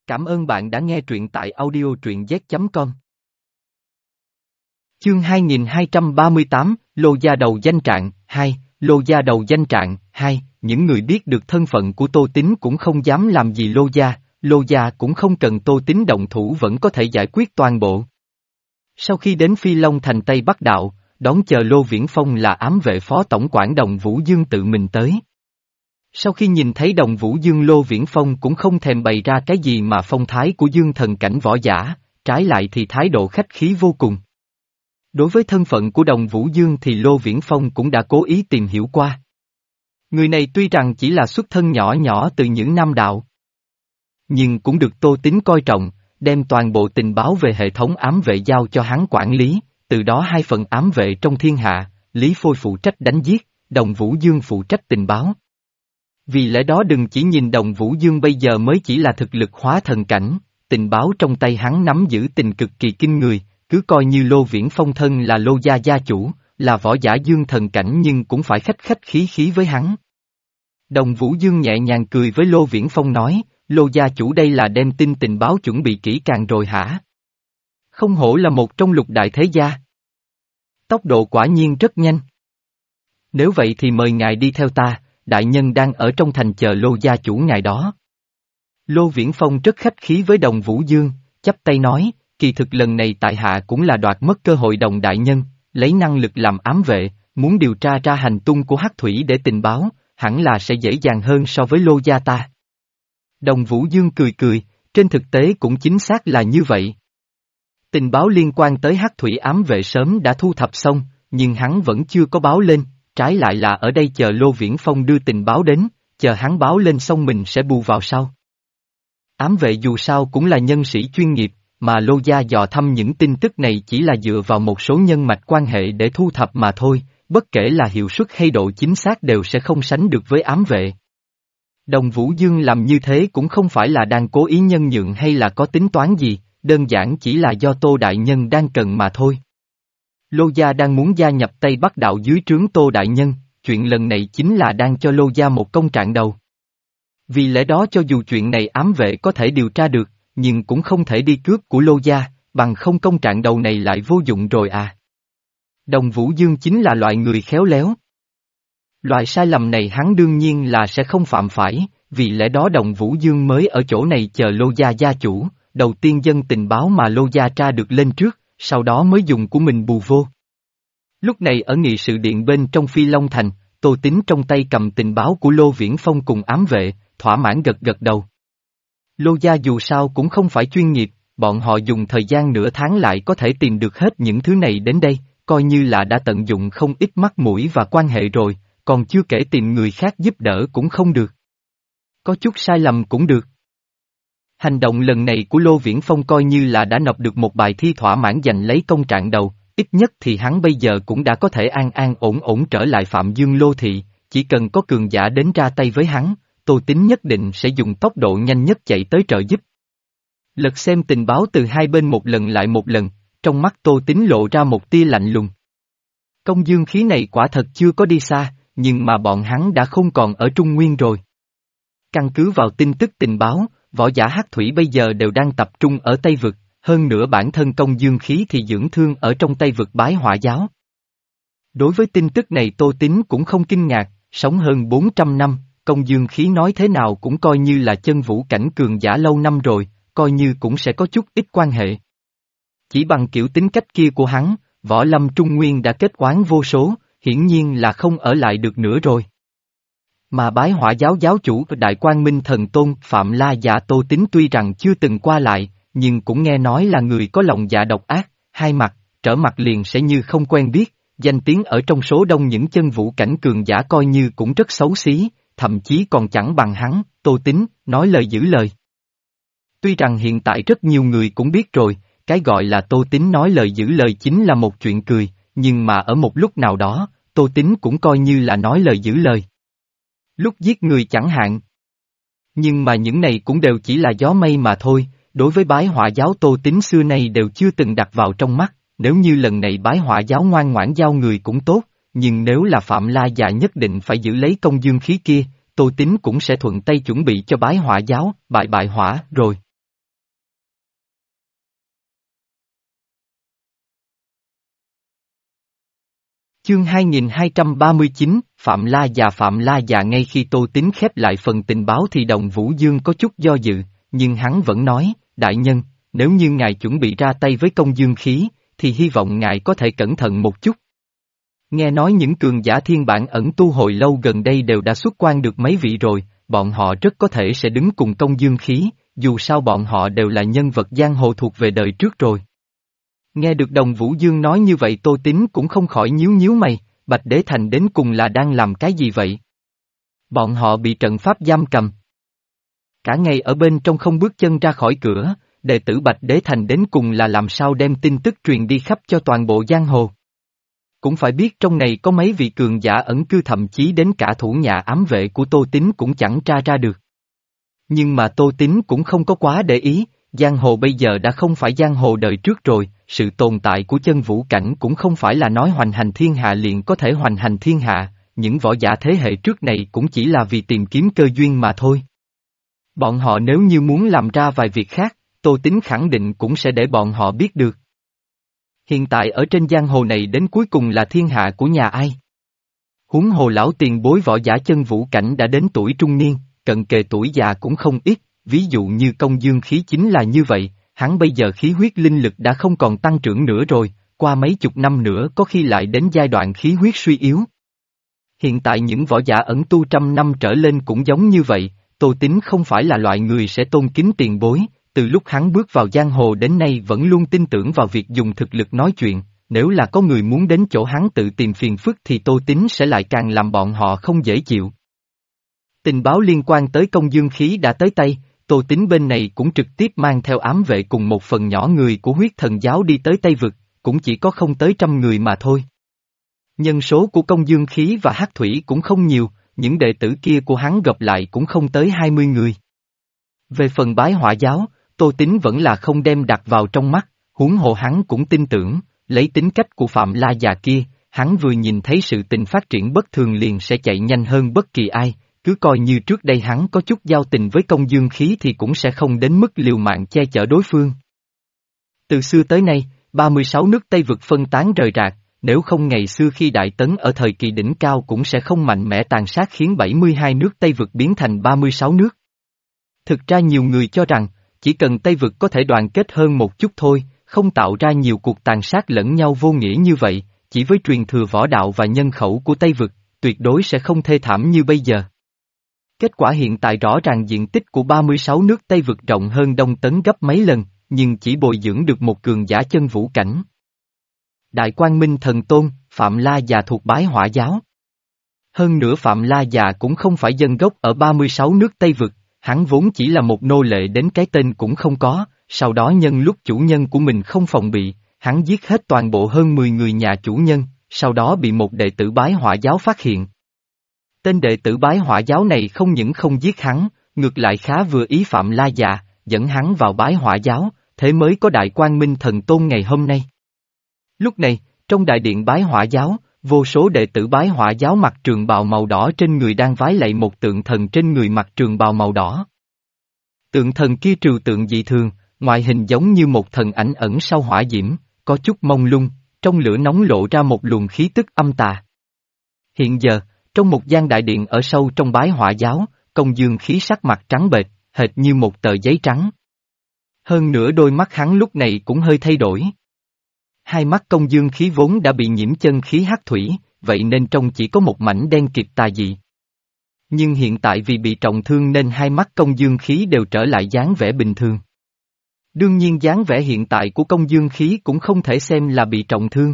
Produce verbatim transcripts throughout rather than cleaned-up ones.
Cảm ơn bạn đã nghe truyện tại audio truyện z chấm com. Chương hai nghìn hai trăm ba mươi tám, Lô gia đầu danh trạng, hai, Lô gia đầu danh trạng, hai, những người biết được thân phận của Tô Tín cũng không dám làm gì Lô gia, Lô gia cũng không cần Tô Tín động thủ vẫn có thể giải quyết toàn bộ. Sau khi đến Phi Long thành Tây Bắc Đạo, đón chờ Lô Viễn Phong là ám vệ phó tổng quản Đồng Vũ Dương tự mình tới. Sau khi nhìn thấy Đồng Vũ Dương, Lô Viễn Phong cũng không thèm bày ra cái gì mà phong thái của Dương thần cảnh võ giả, trái lại thì thái độ khách khí vô cùng. Đối với thân phận của Đồng Vũ Dương thì Lô Viễn Phong cũng đã cố ý tìm hiểu qua. Người này tuy rằng chỉ là xuất thân nhỏ nhỏ từ những Nam Đạo, nhưng cũng được Tô Tín coi trọng, đem toàn bộ tình báo về hệ thống ám vệ giao cho hắn quản lý, từ đó hai phần ám vệ trong thiên hạ, Lý Phôi phụ trách đánh giết, Đồng Vũ Dương phụ trách tình báo. Vì lẽ đó đừng chỉ nhìn Đồng Vũ Dương bây giờ mới chỉ là thực lực hóa thần cảnh, tình báo trong tay hắn nắm giữ tình cực kỳ kinh người, cứ coi như Lô Viễn Phong thân là Lô gia gia chủ, là võ giả dương thần cảnh nhưng cũng phải khách khách khí khí với hắn. Đồng Vũ Dương nhẹ nhàng cười với Lô Viễn Phong nói, Lô gia chủ đây là đem tin tình báo chuẩn bị kỹ càng rồi hả? Không hổ là một trong lục đại thế gia. Tốc độ quả nhiên rất nhanh. Nếu vậy thì mời ngài đi theo ta, đại nhân đang ở trong thành chờ Lô gia chủ ngài đó. Lô Viễn Phong rất khách khí với Đồng Vũ Dương, chắp tay nói, kỳ thực lần này tại hạ cũng là đoạt mất cơ hội Đồng đại nhân, lấy năng lực làm ám vệ, muốn điều tra ra hành tung của Hắc Thủy để tình báo, hẳn là sẽ dễ dàng hơn so với Lô gia ta. Đồng Vũ Dương cười cười, trên thực tế cũng chính xác là như vậy. Tình báo liên quan tới Hắc Thủy ám vệ sớm đã thu thập xong, nhưng hắn vẫn chưa có báo lên, trái lại là ở đây chờ Lô Viễn Phong đưa tình báo đến, chờ hắn báo lên xong mình sẽ bù vào sau. Ám vệ dù sao cũng là nhân sĩ chuyên nghiệp, mà Lô gia dò thăm những tin tức này chỉ là dựa vào một số nhân mạch quan hệ để thu thập mà thôi, bất kể là hiệu suất hay độ chính xác đều sẽ không sánh được với ám vệ. Đồng Vũ Dương làm như thế cũng không phải là đang cố ý nhân nhượng hay là có tính toán gì, đơn giản chỉ là do Tô Đại Nhân đang cần mà thôi. Lô gia đang muốn gia nhập Tây Bắc Đạo dưới trướng Tô Đại Nhân, chuyện lần này chính là đang cho Lô gia một công trạng đầu. Vì lẽ đó cho dù chuyện này ám vệ có thể điều tra được, nhưng cũng không thể đi cướp của Lô gia, bằng không công trạng đầu này lại vô dụng rồi à. Đồng Vũ Dương chính là loại người khéo léo. Loại sai lầm này hắn đương nhiên là sẽ không phạm phải, vì lẽ đó Đồng Vũ Dương mới ở chỗ này chờ Lô gia gia chủ, đầu tiên dâng tình báo mà Lô gia tra được lên trước, sau đó mới dùng của mình bù vô. Lúc này ở nghị sự điện bên trong Phi Long Thành, Tô Tín trong tay cầm tình báo của Lô Viễn Phong cùng ám vệ, thỏa mãn gật gật đầu. Lô gia dù sao cũng không phải chuyên nghiệp, bọn họ dùng thời gian nửa tháng lại có thể tìm được hết những thứ này đến đây, coi như là đã tận dụng không ít mắt mũi và quan hệ rồi, còn chưa kể tìm người khác giúp đỡ cũng không được. Có chút sai lầm cũng được. Hành động lần này của Lô Viễn Phong coi như là đã nộp được một bài thi thỏa mãn giành lấy công trạng đầu, ít nhất thì hắn bây giờ cũng đã có thể an an ổn ổn trở lại Phạm Dương Lô Thị, chỉ cần có cường giả đến ra tay với hắn, Tô Tín nhất định sẽ dùng tốc độ nhanh nhất chạy tới trợ giúp. Lật xem tình báo từ hai bên một lần lại một lần, trong mắt Tô Tín lộ ra một tia lạnh lùng. Công dương khí này quả thật chưa có đi xa, nhưng mà bọn hắn đã không còn ở Trung Nguyên rồi. Căn cứ vào tin tức tình báo, võ giả Hắc Thủy bây giờ đều đang tập trung ở Tây Vực, hơn nữa bản thân công dương khí thì dưỡng thương ở trong Tây Vực Bái Hỏa giáo. Đối với tin tức này Tô Tín cũng không kinh ngạc, sống hơn bốn trăm năm, công dương khí nói thế nào cũng coi như là chân vũ cảnh cường giả lâu năm rồi, coi như cũng sẽ có chút ít quan hệ. Chỉ bằng kiểu tính cách kia của hắn, võ lâm Trung Nguyên đã kết oán vô số, hiển nhiên là không ở lại được nữa rồi. Mà Bái Hỏa giáo giáo chủ Đại Quang Minh Thần Tôn Phạm La Dạ Tô Tín tuy rằng chưa từng qua lại, nhưng cũng nghe nói là người có lòng dạ độc ác, hai mặt, trở mặt liền sẽ như không quen biết, danh tiếng ở trong số đông những chân vũ cảnh cường giả coi như cũng rất xấu xí, thậm chí còn chẳng bằng hắn, Tô Tín, nói lời giữ lời. Tuy rằng hiện tại rất nhiều người cũng biết rồi, cái gọi là Tô Tín nói lời giữ lời chính là một chuyện cười, nhưng mà ở một lúc nào đó, Tô Tín cũng coi như là nói lời giữ lời. Lúc giết người chẳng hạn. Nhưng mà những này cũng đều chỉ là gió mây mà thôi, đối với Bái Hỏa giáo Tô Tín xưa nay đều chưa từng đặt vào trong mắt, nếu như lần này Bái Hỏa giáo ngoan ngoãn giao người cũng tốt, nhưng nếu là Phạm La Dạ nhất định phải giữ lấy công dương khí kia, Tô Tín cũng sẽ thuận tay chuẩn bị cho Bái Hỏa giáo, bại bại hỏa, rồi. Chương hai nghìn hai trăm ba mươi chín, Phạm La Già Phạm La Già ngay khi Tô Tín khép lại phần tình báo thì Đồng Vũ Dương có chút do dự, nhưng hắn vẫn nói, đại nhân, nếu như ngài chuẩn bị ra tay với công dương khí, thì hy vọng ngài có thể cẩn thận một chút. Nghe nói những cường giả thiên bản ẩn tu hồi lâu gần đây đều đã xuất quan được mấy vị rồi, bọn họ rất có thể sẽ đứng cùng công dương khí, dù sao bọn họ đều là nhân vật giang hồ thuộc về đời trước rồi. Nghe được Đồng Vũ Dương nói như vậy Tô Tín cũng không khỏi nhíu nhíu mày, Bạch Đế Thành đến cùng là đang làm cái gì vậy? Bọn họ bị trận pháp giam cầm. Cả ngày ở bên trong không bước chân ra khỏi cửa, đệ tử Bạch Đế Thành đến cùng là làm sao đem tin tức truyền đi khắp cho toàn bộ giang hồ. Cũng phải biết trong này có mấy vị cường giả ẩn cư, thậm chí đến cả thủ nhà ám vệ của Tô Tín cũng chẳng tra ra được. Nhưng mà Tô Tín cũng không có quá để ý, giang hồ bây giờ đã không phải giang hồ đời trước rồi, sự tồn tại của chân vũ cảnh cũng không phải là nói hoành hành thiên hạ liền có thể hoành hành thiên hạ, những võ giả thế hệ trước này cũng chỉ là vì tìm kiếm cơ duyên mà thôi. Bọn họ nếu như muốn làm ra vài việc khác, Tô Tín khẳng định cũng sẽ để bọn họ biết được. Hiện tại ở trên giang hồ này đến cuối cùng là thiên hạ của nhà ai? Huống hồ lão tiền bối võ giả chân vũ cảnh đã đến tuổi trung niên, cận kề tuổi già cũng không ít, ví dụ như công dương khí chính là như vậy, hắn bây giờ khí huyết linh lực đã không còn tăng trưởng nữa rồi, qua mấy chục năm nữa có khi lại đến giai đoạn khí huyết suy yếu. Hiện tại những võ giả ẩn tu trăm năm trở lên cũng giống như vậy, Tô Tín không phải là loại người sẽ tôn kính tiền bối, từ lúc hắn bước vào giang hồ đến nay vẫn luôn tin tưởng vào việc dùng thực lực nói chuyện, nếu là có người muốn đến chỗ hắn tự tìm phiền phức thì Tô Tín sẽ lại càng làm bọn họ không dễ chịu. Tình báo liên quan tới công dương khí đã tới tay, Tô Tín bên này cũng trực tiếp mang theo ám vệ cùng một phần nhỏ người của huyết thần giáo đi tới Tây Vực, cũng chỉ có không tới trăm người mà thôi. Nhân số của công dương khí và hắc thủy cũng không nhiều, những đệ tử kia của hắn gặp lại cũng không tới hai mươi người. Về phần bái hỏa giáo, Tô Tín vẫn là không đem đặt vào trong mắt, huống hồ hắn cũng tin tưởng, lấy tính cách của Phạm La già kia, hắn vừa nhìn thấy sự tình phát triển bất thường liền sẽ chạy nhanh hơn bất kỳ ai, cứ coi như trước đây hắn có chút giao tình với công dương khí thì cũng sẽ không đến mức liều mạng che chở đối phương. Từ xưa tới nay, ba mươi sáu nước Tây Vực phân tán rời rạc, nếu không ngày xưa khi Đại Tấn ở thời kỳ đỉnh cao cũng sẽ không mạnh mẽ tàn sát khiến bảy mươi hai nước Tây Vực biến thành ba mươi sáu nước. Thực ra nhiều người cho rằng, chỉ cần Tây Vực có thể đoàn kết hơn một chút thôi, không tạo ra nhiều cuộc tàn sát lẫn nhau vô nghĩa như vậy, chỉ với truyền thừa võ đạo và nhân khẩu của Tây Vực, tuyệt đối sẽ không thê thảm như bây giờ. Kết quả hiện tại rõ ràng diện tích của ba mươi sáu nước Tây Vực rộng hơn Đông Tấn gấp mấy lần, nhưng chỉ bồi dưỡng được một cường giả chân vũ cảnh. Đại Quang Minh Thần Tôn, Phạm La già thuộc bái hỏa giáo. Hơn nữa Phạm La già cũng không phải dân gốc ở ba mươi sáu nước Tây Vực, hắn vốn chỉ là một nô lệ đến cái tên cũng không có, sau đó nhân lúc chủ nhân của mình không phòng bị, hắn giết hết toàn bộ hơn mười người nhà chủ nhân, sau đó bị một đệ tử bái hỏa giáo phát hiện. Tên đệ tử bái hỏa giáo này không những không giết hắn, ngược lại khá vừa ý Phạm La già, dẫn hắn vào bái hỏa giáo, thế mới có Đại Quang Minh Thần Tôn ngày hôm nay. Lúc này, trong đại điện bái hỏa giáo, vô số đệ tử bái hỏa giáo mặc trường bào màu đỏ trên người đang vái lạy một tượng thần trên người mặc trường bào màu đỏ. Tượng thần kia trừu tượng dị thường, ngoại hình giống như một thần ảnh ẩn sau hỏa diễm, có chút mông lung, trong lửa nóng lộ ra một luồng khí tức âm tà. Hiện giờ, trong một gian đại điện ở sâu trong bái hỏa giáo, công dương khí sắc mặt trắng bệch, hệt như một tờ giấy trắng. Hơn nữa đôi mắt hắn lúc này cũng hơi thay đổi. Hai mắt công dương khí vốn đã bị nhiễm chân khí hắc thủy, vậy nên trông chỉ có một mảnh đen kịt tà dị. Nhưng hiện tại vì bị trọng thương nên hai mắt công dương khí đều trở lại dáng vẻ bình thường. Đương nhiên dáng vẻ hiện tại của công dương khí cũng không thể xem là bị trọng thương.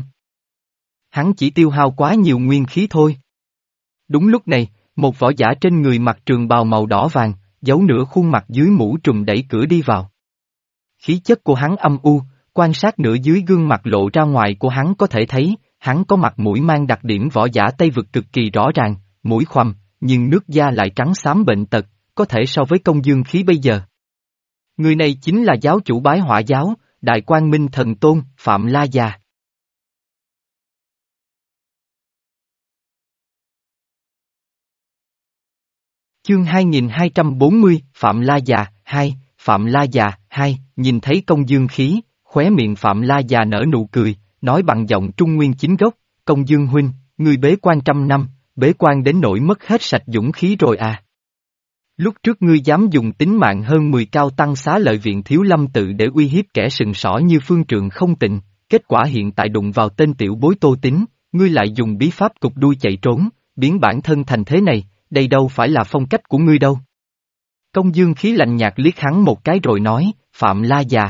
Hắn chỉ tiêu hao quá nhiều nguyên khí thôi. Đúng lúc này, một võ giả trên người mặc trường bào màu đỏ vàng, giấu nửa khuôn mặt dưới mũ trùm đẩy cửa đi vào. Khí chất của hắn âm u, quan sát nửa dưới gương mặt lộ ra ngoài của hắn có thể thấy, hắn có mặt mũi mang đặc điểm võ giả Tây Vực cực kỳ rõ ràng, mũi khoằm, nhưng nước da lại trắng xám bệnh tật, có thể so với công dương khí bây giờ. Người này chính là giáo chủ bái hỏa giáo, Đại Quang Minh Thần Tôn, Phạm La già. Chương hai nghìn hai trăm bốn mươi, Phạm La già, hai, Phạm La già, hai, nhìn thấy công dương khí, khóe miệng Phạm La già nở nụ cười, nói bằng giọng Trung Nguyên chính gốc, công dương huynh, ngươi bế quan trăm năm, bế quan đến nỗi mất hết sạch dũng khí rồi à. Lúc trước ngươi dám dùng tính mạng hơn mười cao tăng xá lợi viện Thiếu Lâm tự để uy hiếp kẻ sừng sỏ như Phương Trượng không tịnh, kết quả hiện tại đụng vào tên tiểu bối Tô Tín, ngươi lại dùng bí pháp cục đuôi chạy trốn, biến bản thân thành thế này, đây đâu phải là phong cách của ngươi đâu. Công Dương Khí lạnh nhạt liếc hắn một cái rồi nói, Phạm La già.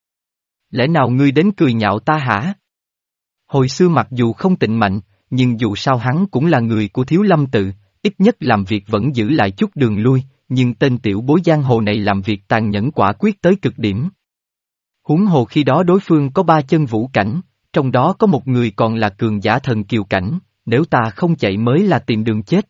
Lẽ nào ngươi đến cười nhạo ta hả? Hồi xưa mặc dù không tịnh mạnh, nhưng dù sao hắn cũng là người của Thiếu Lâm tự, ít nhất làm việc vẫn giữ lại chút đường lui, nhưng tên tiểu bối giang hồ này làm việc tàn nhẫn quả quyết tới cực điểm. Huống hồ khi đó đối phương có ba chân vũ cảnh, trong đó có một người còn là cường giả thần kiều cảnh, nếu ta không chạy mới là tìm đường chết.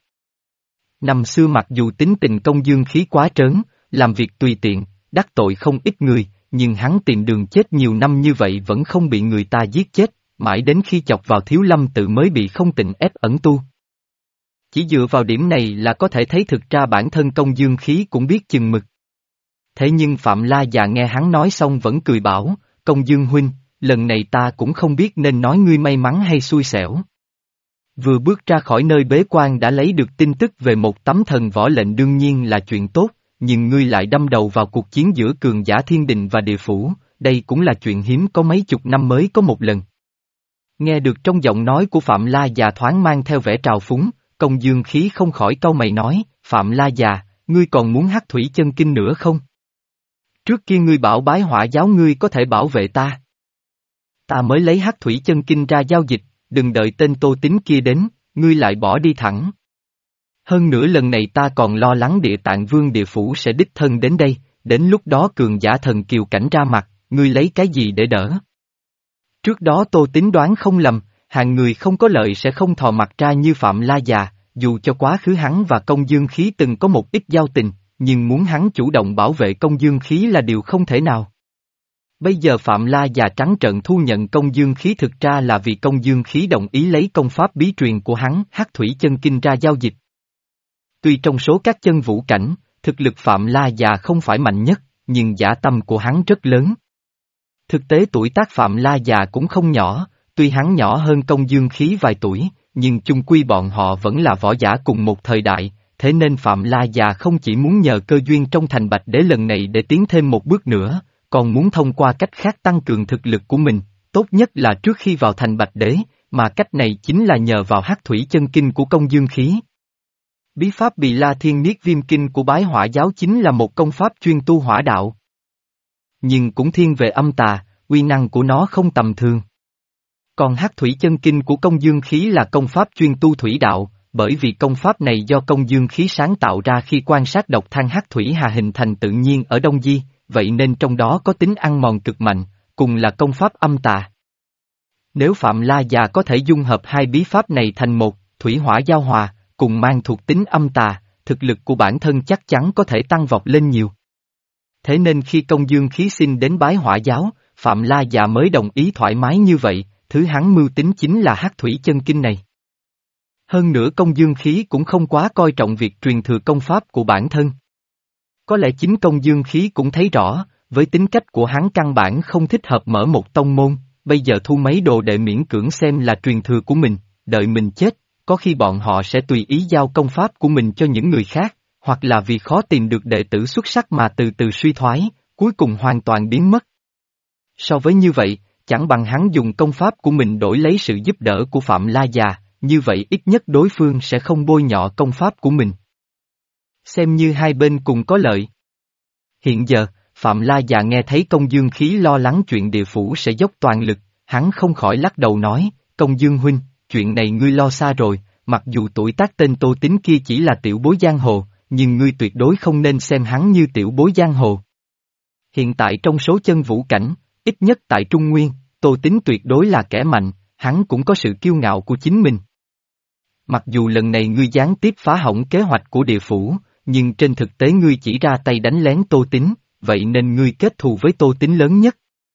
Năm xưa mặc dù tính tình Công Dương Khí quá trớn, làm việc tùy tiện, đắc tội không ít người, nhưng hắn tìm đường chết nhiều năm như vậy vẫn không bị người ta giết chết, mãi đến khi chọc vào Thiếu Lâm tự mới bị không tịnh ép ẩn tu. Chỉ dựa vào điểm này là có thể thấy thực ra bản thân Công Dương Khí cũng biết chừng mực. Thế nhưng Phạm La già nghe hắn nói xong vẫn cười bảo, Công Dương huynh, lần này ta cũng không biết nên nói ngươi may mắn hay xui xẻo. Vừa bước ra khỏi nơi bế quan đã lấy được tin tức về một tấm thần võ lệnh đương nhiên là chuyện tốt, nhưng ngươi lại đâm đầu vào cuộc chiến giữa cường giả thiên đình và địa phủ, đây cũng là chuyện hiếm có mấy chục năm mới có một lần. Nghe được trong giọng nói của Phạm La già thoáng mang theo vẻ trào phúng, Công Dương Khí không khỏi cau mày nói, Phạm La già, ngươi còn muốn hắc thủy chân kinh nữa không? Trước kia ngươi bảo bái hỏa giáo ngươi có thể bảo vệ ta. Ta mới lấy hắc thủy chân kinh ra giao dịch, đừng đợi tên Tô Tín kia đến, ngươi lại bỏ đi thẳng. Hơn nữa lần này ta còn lo lắng Địa Tạng Vương địa phủ sẽ đích thân đến đây, đến lúc đó cường giả thần kiều cảnh ra mặt, ngươi lấy cái gì để đỡ? Trước đó Tô Tín đoán không lầm, hàng người không có lợi sẽ không thò mặt ra như Phạm La già, dù cho quá khứ hắn và Công Dương Khí từng có một ít giao tình, nhưng muốn hắn chủ động bảo vệ Công Dương Khí là điều không thể nào. Bây giờ Phạm La già trắng trợn thu nhận Công Dương Khí thực ra là vì Công Dương Khí đồng ý lấy công pháp bí truyền của hắn Hắc Thủy Chân Kinh ra giao dịch. Tuy trong số các chân vũ cảnh, thực lực Phạm La già không phải mạnh nhất, nhưng dã tâm của hắn rất lớn. Thực tế tuổi tác Phạm La già cũng không nhỏ, tuy hắn nhỏ hơn Công Dương Khí vài tuổi, nhưng chung quy bọn họ vẫn là võ giả cùng một thời đại, thế nên Phạm La già không chỉ muốn nhờ cơ duyên trong thành Bạch Đế lần này để tiến thêm một bước nữa, còn muốn thông qua cách khác tăng cường thực lực của mình, tốt nhất là trước khi vào thành Bạch Đế, mà cách này chính là nhờ vào Hắc Thủy Chân Kinh của Công Dương Khí. Bí pháp Bì La Thiên Niết Viêm Kinh của Bái Hỏa giáo chính là một công pháp chuyên tu hỏa đạo. Nhưng cũng thiên về âm tà, uy năng của nó không tầm thường. Còn Hắc Thủy Chân Kinh của Công Dương Khí là công pháp chuyên tu thủy đạo, bởi vì công pháp này do Công Dương Khí sáng tạo ra khi quan sát độc than hắc thủy hà hình thành tự nhiên ở Đông Di, vậy nên trong đó có tính ăn mòn cực mạnh, cùng là công pháp âm tà. Nếu Phạm La già có thể dung hợp hai bí pháp này thành một, thủy hỏa giao hòa, cùng mang thuộc tính âm tà, thực lực của bản thân chắc chắn có thể tăng vọt lên nhiều. Thế nên khi Công Dương Khí xin đến Bái Hỏa giáo, Phạm La già mới đồng ý thoải mái như vậy, thứ hắn mưu tính chính là Hắc Thủy Chân Kinh này. Hơn nữa Công Dương Khí cũng không quá coi trọng việc truyền thừa công pháp của bản thân. Có lẽ chính Công Dương Khí cũng thấy rõ, với tính cách của hắn căn bản không thích hợp mở một tông môn, bây giờ thu mấy đồ đệ miễn cưỡng xem là truyền thừa của mình, đợi mình chết, có khi bọn họ sẽ tùy ý giao công pháp của mình cho những người khác, hoặc là vì khó tìm được đệ tử xuất sắc mà từ từ suy thoái, cuối cùng hoàn toàn biến mất. So với như vậy, chẳng bằng hắn dùng công pháp của mình đổi lấy sự giúp đỡ của Phạm La già, như vậy ít nhất đối phương sẽ không bôi nhọ công pháp của mình. Xem như hai bên cùng có lợi. Hiện giờ, Phạm La già nghe thấy Công Dương Khí lo lắng chuyện địa phủ sẽ dốc toàn lực, hắn không khỏi lắc đầu nói, Công Dương huynh, chuyện này ngươi lo xa rồi, mặc dù tuổi tác tên Tô Tín kia chỉ là tiểu bối giang hồ, nhưng ngươi tuyệt đối không nên xem hắn như tiểu bối giang hồ. Hiện tại trong số chân vũ cảnh, ít nhất tại Trung Nguyên, Tô Tín tuyệt đối là kẻ mạnh, hắn cũng có sự kiêu ngạo của chính mình. Mặc dù lần này ngươi gián tiếp phá hỏng kế hoạch của địa phủ, nhưng trên thực tế ngươi chỉ ra tay đánh lén Tô Tín, vậy nên ngươi kết thù với Tô Tín lớn nhất.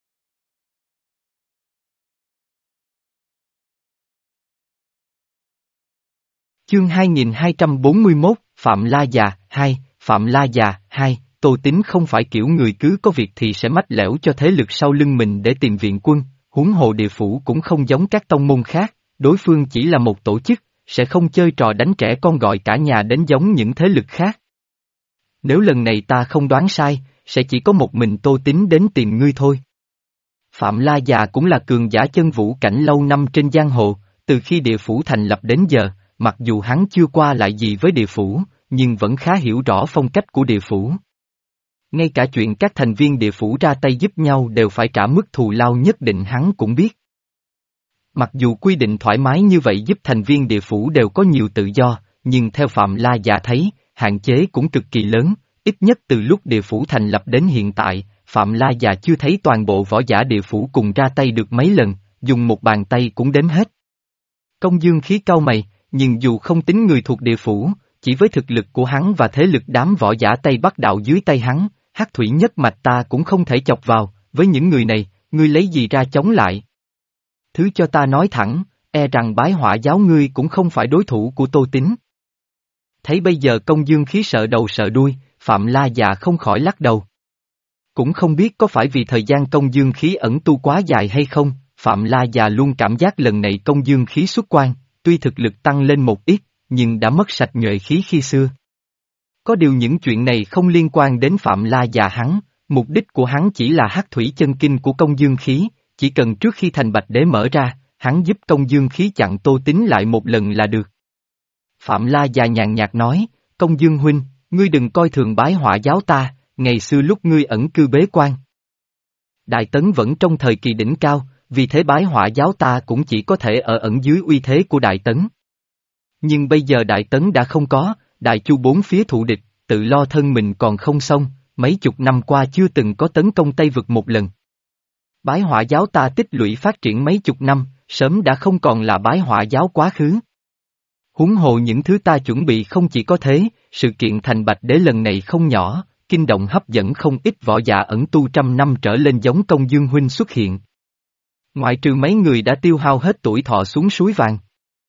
Chương hai nghìn hai trăm bốn mươi mốt, Phạm La già, hai, Phạm La già, hai, Tô Tín không phải kiểu người cứ có việc thì sẽ mách lẻo cho thế lực sau lưng mình để tìm viện quân, huống hồ địa phủ cũng không giống các tông môn khác, đối phương chỉ là một tổ chức, sẽ không chơi trò đánh trẻ con gọi cả nhà đến giống những thế lực khác. Nếu lần này ta không đoán sai, sẽ chỉ có một mình Tô Tín đến tìm ngươi thôi. Phạm La già cũng là cường giả chân vũ cảnh lâu năm trên giang hồ, từ khi địa phủ thành lập đến giờ, mặc dù hắn chưa qua lại gì với địa phủ, nhưng vẫn khá hiểu rõ phong cách của địa phủ. Ngay cả chuyện các thành viên địa phủ ra tay giúp nhau đều phải trả mức thù lao nhất định hắn cũng biết. Mặc dù quy định thoải mái như vậy giúp thành viên địa phủ đều có nhiều tự do, nhưng theo Phạm La già thấy, hạn chế cũng cực kỳ lớn, ít nhất từ lúc địa phủ thành lập đến hiện tại, Phạm La già chưa thấy toàn bộ võ giả địa phủ cùng ra tay được mấy lần, dùng một bàn tay cũng đếm hết. Công Dương Khí cau mày, nhưng dù không tính người thuộc địa phủ, chỉ với thực lực của hắn và thế lực đám võ giả Tây Bắc đạo dưới tay hắn, hắc thủy nhất mạch ta cũng không thể chọc vào, với những người này, ngươi lấy gì ra chống lại? Thứ cho ta nói thẳng, e rằng bái hỏa giáo ngươi cũng không phải đối thủ của Tô Tín. Thấy bây giờ Công Dương Khí sợ đầu sợ đuôi, Phạm La già không khỏi lắc đầu. Cũng không biết có phải vì thời gian Công Dương Khí ẩn tu quá dài hay không, Phạm La già luôn cảm giác lần này Công Dương Khí xuất quan, tuy thực lực tăng lên một ít, nhưng đã mất sạch nhuệ khí khi xưa. Có điều những chuyện này không liên quan đến Phạm La già hắn, mục đích của hắn chỉ là hắc thủy chân kinh của Công Dương Khí, chỉ cần trước khi thành Bạch Đế mở ra, hắn giúp Công Dương Khí chặn Tô Tín lại một lần là được. Phạm La già nhàn nhạt nói, Công Dương huynh, ngươi đừng coi thường bái hỏa giáo ta, ngày xưa lúc ngươi ẩn cư bế quan. Đại Tấn vẫn trong thời kỳ đỉnh cao, vì thế bái hỏa giáo ta cũng chỉ có thể ở ẩn dưới uy thế của Đại Tấn. Nhưng bây giờ Đại Tấn đã không có, Đại Chu bốn phía thụ địch, tự lo thân mình còn không xong, mấy chục năm qua chưa từng có tấn công Tây Vực một lần. Bái hỏa giáo ta tích lũy phát triển mấy chục năm, sớm đã không còn là bái hỏa giáo quá khứ. Huống hồ những thứ ta chuẩn bị không chỉ có thế, sự kiện thành Bạch Đế lần này không nhỏ, kinh động hấp dẫn không ít võ giả ẩn tu trăm năm trở lên giống Công Dương huynh xuất hiện. Ngoại trừ mấy người đã tiêu hao hết tuổi thọ xuống suối vàng.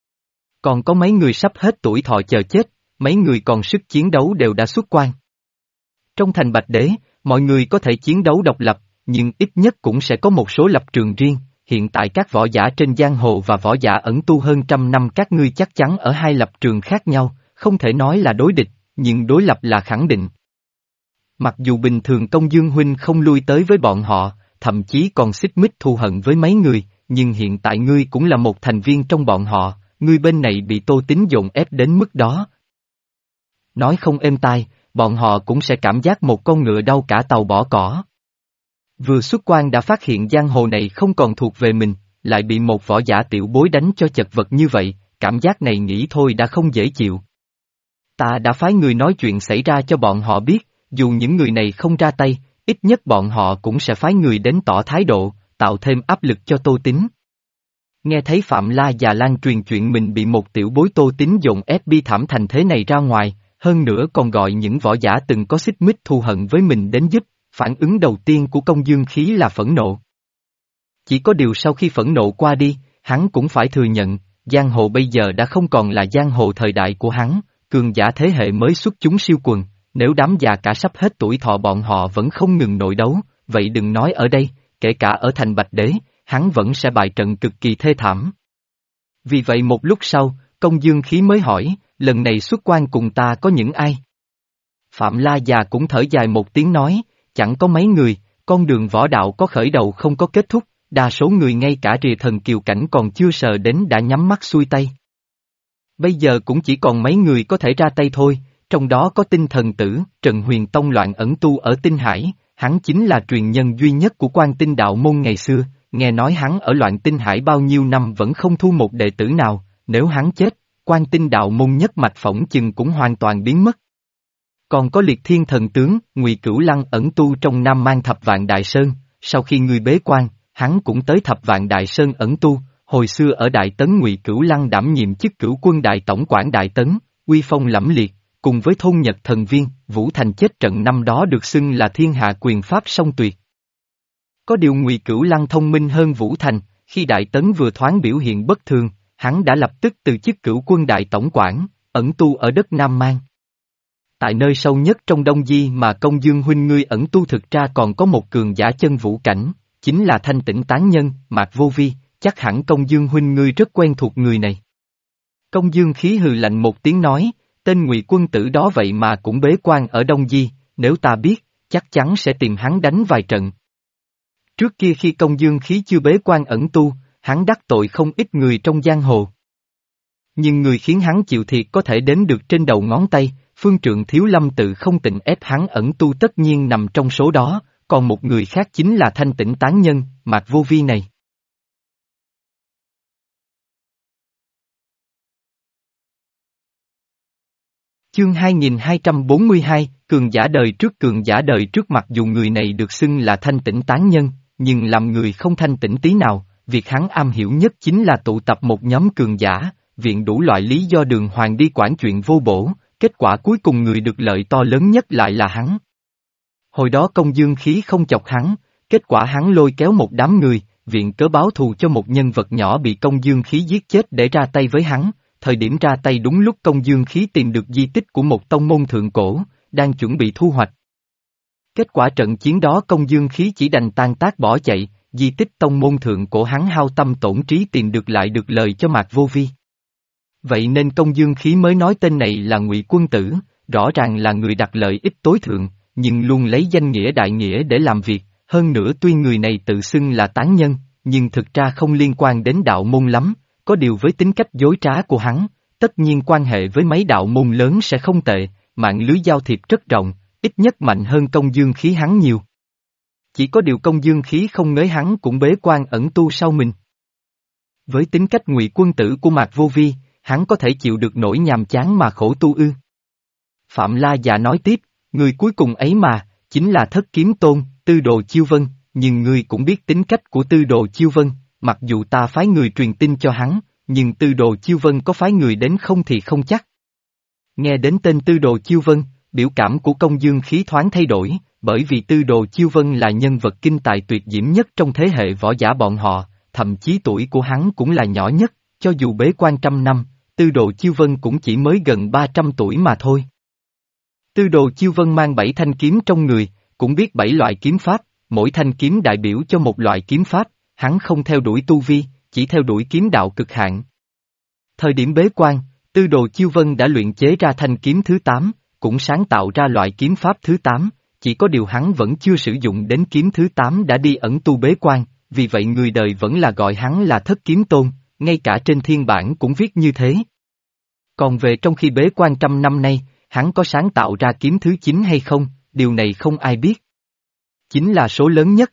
Còn có mấy người sắp hết tuổi thọ chờ chết, mấy người còn sức chiến đấu đều đã xuất quan. Trong thành Bạch Đế, mọi người có thể chiến đấu độc lập, nhưng ít nhất cũng sẽ có một số lập trường riêng. Hiện tại các võ giả trên giang hồ và võ giả ẩn tu hơn trăm năm các ngươi chắc chắn ở hai lập trường khác nhau, không thể nói là đối địch, nhưng đối lập là khẳng định. Mặc dù bình thường Công Dương huynh không lui tới với bọn họ, thậm chí còn xích mích thù hận với mấy người, nhưng hiện tại ngươi cũng là một thành viên trong bọn họ, ngươi bên này bị Tô Tín dồn ép đến mức đó. Nói không êm tai, bọn họ cũng sẽ cảm giác một con ngựa đau cả tàu bỏ cỏ. Vừa xuất quan đã phát hiện giang hồ này không còn thuộc về mình, lại bị một võ giả tiểu bối đánh cho chật vật như vậy, cảm giác này nghĩ thôi đã không dễ chịu. Ta đã phái người nói chuyện xảy ra cho bọn họ biết, dù những người này không ra tay, ít nhất bọn họ cũng sẽ phái người đến tỏ thái độ, tạo thêm áp lực cho Tô Tín. Nghe thấy Phạm La già lan truyền chuyện mình bị một tiểu bối Tô Tín dồn ép bi thảm thành thế này ra ngoài, hơn nữa còn gọi những võ giả từng có xích mích thù hận với mình đến giúp, phản ứng đầu tiên của Công Dương Khí là phẫn nộ. Chỉ có điều sau khi phẫn nộ qua đi, hắn cũng phải thừa nhận, giang hồ bây giờ đã không còn là giang hồ thời đại của hắn, cường giả thế hệ mới xuất chúng siêu quần, nếu đám già cả sắp hết tuổi thọ bọn họ vẫn không ngừng nội đấu, vậy đừng nói ở đây, kể cả ở thành Bạch Đế, hắn vẫn sẽ bại trận cực kỳ thê thảm. Vì vậy một lúc sau, Công Dương Khí mới hỏi, lần này xuất quan cùng ta có những ai? Phạm La già cũng thở dài một tiếng nói, chẳng có mấy người, con đường võ đạo có khởi đầu không có kết thúc, đa số người ngay cả rìa thần kiều cảnh còn chưa sờ đến đã nhắm mắt xuôi tay. Bây giờ cũng chỉ còn mấy người có thể ra tay thôi, trong đó có Tinh Thần Tử, Trần Huyền Tông loạn ẩn tu ở Tinh Hải, hắn chính là truyền nhân duy nhất của Quan Tinh đạo môn ngày xưa, nghe nói hắn ở loạn Tinh Hải bao nhiêu năm vẫn không thu một đệ tử nào, nếu hắn chết, Quan Tinh đạo môn nhất mạch phỏng chừng cũng hoàn toàn biến mất. Còn có Liệt Thiên Thần Tướng, Ngụy Cửu Lăng ẩn tu trong Nam Mang Thập Vạn Đại Sơn, sau khi ngươi bế quan, hắn cũng tới Thập Vạn Đại Sơn ẩn tu, hồi xưa ở Đại Tấn Ngụy Cửu Lăng đảm nhiệm chức Cửu Quân Đại Tổng quản Đại Tấn, uy phong lẫm liệt, cùng với Thôn Nhật Thần Viên, Vũ Thành chết trận năm đó được xưng là thiên hạ quyền pháp song tuyệt. Có điều Ngụy Cửu Lăng thông minh hơn Vũ Thành, khi Đại Tấn vừa thoáng biểu hiện bất thường, hắn đã lập tức từ chức Cửu Quân Đại Tổng quản, ẩn tu ở đất Nam Mang. Tại nơi sâu nhất trong Đông Di mà Công Dương huynh ngươi ẩn tu thực ra còn có một cường giả chân vũ cảnh, chính là Thanh Tĩnh Tán Nhân, Mạc Vô Vi, chắc hẳn Công Dương huynh ngươi rất quen thuộc người này. Công Dương Khí hừ lạnh một tiếng nói, tên Ngụy quân tử đó vậy mà cũng bế quan ở Đông Di, nếu ta biết, chắc chắn sẽ tìm hắn đánh vài trận. Trước kia khi Công Dương Khí chưa bế quan ẩn tu, hắn đắc tội không ít người trong giang hồ. Nhưng người khiến hắn chịu thiệt có thể đếm được trên đầu ngón tay, Phương Trượng Thiếu Lâm tự không tịnh ép hắn ẩn tu tất nhiên nằm trong số đó, còn một người khác chính là Thanh Tĩnh Tán Nhân, Mạc Vô Vi này. Chương hai nghìn hai trăm bốn mươi hai, cường giả đời trước cường giả đời trước mặc dù người này được xưng là Thanh Tĩnh Tán Nhân, nhưng làm người không thanh tĩnh tí nào, việc hắn am hiểu nhất chính là tụ tập một nhóm cường giả, viện đủ loại lý do đường hoàng đi quản chuyện vô bổ, kết quả cuối cùng người được lợi to lớn nhất lại là hắn. Hồi đó Công Dương Khí không chọc hắn, kết quả hắn lôi kéo một đám người, viện cớ báo thù cho một nhân vật nhỏ bị Công Dương Khí giết chết để ra tay với hắn, thời điểm ra tay đúng lúc Công Dương Khí tìm được di tích của một tông môn thượng cổ, đang chuẩn bị thu hoạch. Kết quả trận chiến đó Công Dương Khí chỉ đành tan tác bỏ chạy, di tích tông môn thượng cổ hắn hao tâm tổn trí tìm được lại được lời cho Mạc Vô Vi. Vậy nên Công Dương Khí mới nói tên này là Ngụy quân tử, rõ ràng là người đặt lợi ích tối thượng, nhưng luôn lấy danh nghĩa đại nghĩa để làm việc, hơn nữa tuy người này tự xưng là tán nhân, nhưng thực ra không liên quan đến đạo môn lắm, có điều với tính cách dối trá của hắn, tất nhiên quan hệ với mấy đạo môn lớn sẽ không tệ, mạng lưới giao thiệp rất rộng, ít nhất mạnh hơn Công Dương Khí hắn nhiều. Chỉ có điều Công Dương Khí không ngớ hắn cũng bế quan ẩn tu sau mình. Với tính cách Ngụy quân tử của Mạc Vô Vi, hắn có thể chịu được nỗi nhàm chán mà khổ tu ư? Phạm La Già nói tiếp, người cuối cùng ấy mà, chính là Thất Kiếm Tôn, Tư Đồ Chiêu Vân, nhưng ngươi cũng biết tính cách của Tư Đồ Chiêu Vân, mặc dù ta phái người truyền tin cho hắn, nhưng Tư Đồ Chiêu Vân có phái người đến không thì không chắc. Nghe đến tên Tư Đồ Chiêu Vân, biểu cảm của Công Dương Khí thoáng thay đổi, bởi vì Tư Đồ Chiêu Vân là nhân vật kinh tài tuyệt diễm nhất trong thế hệ võ giả bọn họ, thậm chí tuổi của hắn cũng là nhỏ nhất, cho dù bế quan trăm năm, Tư Đồ Chiêu Vân cũng chỉ mới gần ba trăm tuổi mà thôi. Tư Đồ Chiêu Vân mang bảy thanh kiếm trong người, cũng biết bảy loại kiếm pháp, mỗi thanh kiếm đại biểu cho một loại kiếm pháp, hắn không theo đuổi tu vi, chỉ theo đuổi kiếm đạo cực hạn. Thời điểm bế quan, Tư Đồ Chiêu Vân đã luyện chế ra thanh kiếm thứ tám, cũng sáng tạo ra loại kiếm pháp thứ tám, chỉ có điều hắn vẫn chưa sử dụng đến kiếm thứ tám đã đi ẩn tu bế quan, vì vậy người đời vẫn là gọi hắn là Thất Kiếm Tôn, ngay cả trên thiên bản cũng viết như thế. Còn về trong khi bế quan trăm năm nay, hắn có sáng tạo ra kiếm thứ chín hay không, điều này không ai biết. Chính là số lớn nhất.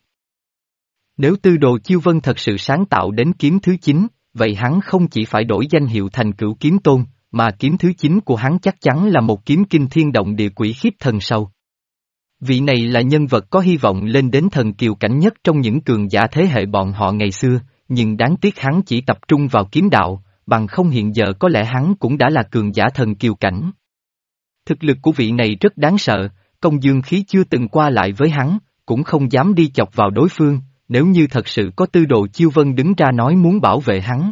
Nếu Tư Đồ Chiêu Vân thật sự sáng tạo đến kiếm thứ chín, vậy hắn không chỉ phải đổi danh hiệu thành Cửu Kiếm Tôn, mà kiếm thứ chín của hắn chắc chắn là một kiếm kinh thiên động địa quỷ khiếp thần sâu. Vị này là nhân vật có hy vọng lên đến thần kiều cảnh nhất trong những cường giả thế hệ bọn họ ngày xưa, nhưng đáng tiếc hắn chỉ tập trung vào kiếm đạo, bằng không hiện giờ có lẽ hắn cũng đã là cường giả thần kiều cảnh. Thực lực của vị này rất đáng sợ, Công Dương Khí chưa từng qua lại với hắn, cũng không dám đi chọc vào đối phương, nếu như thật sự có Tư Đồ Chiêu Vân đứng ra nói muốn bảo vệ hắn.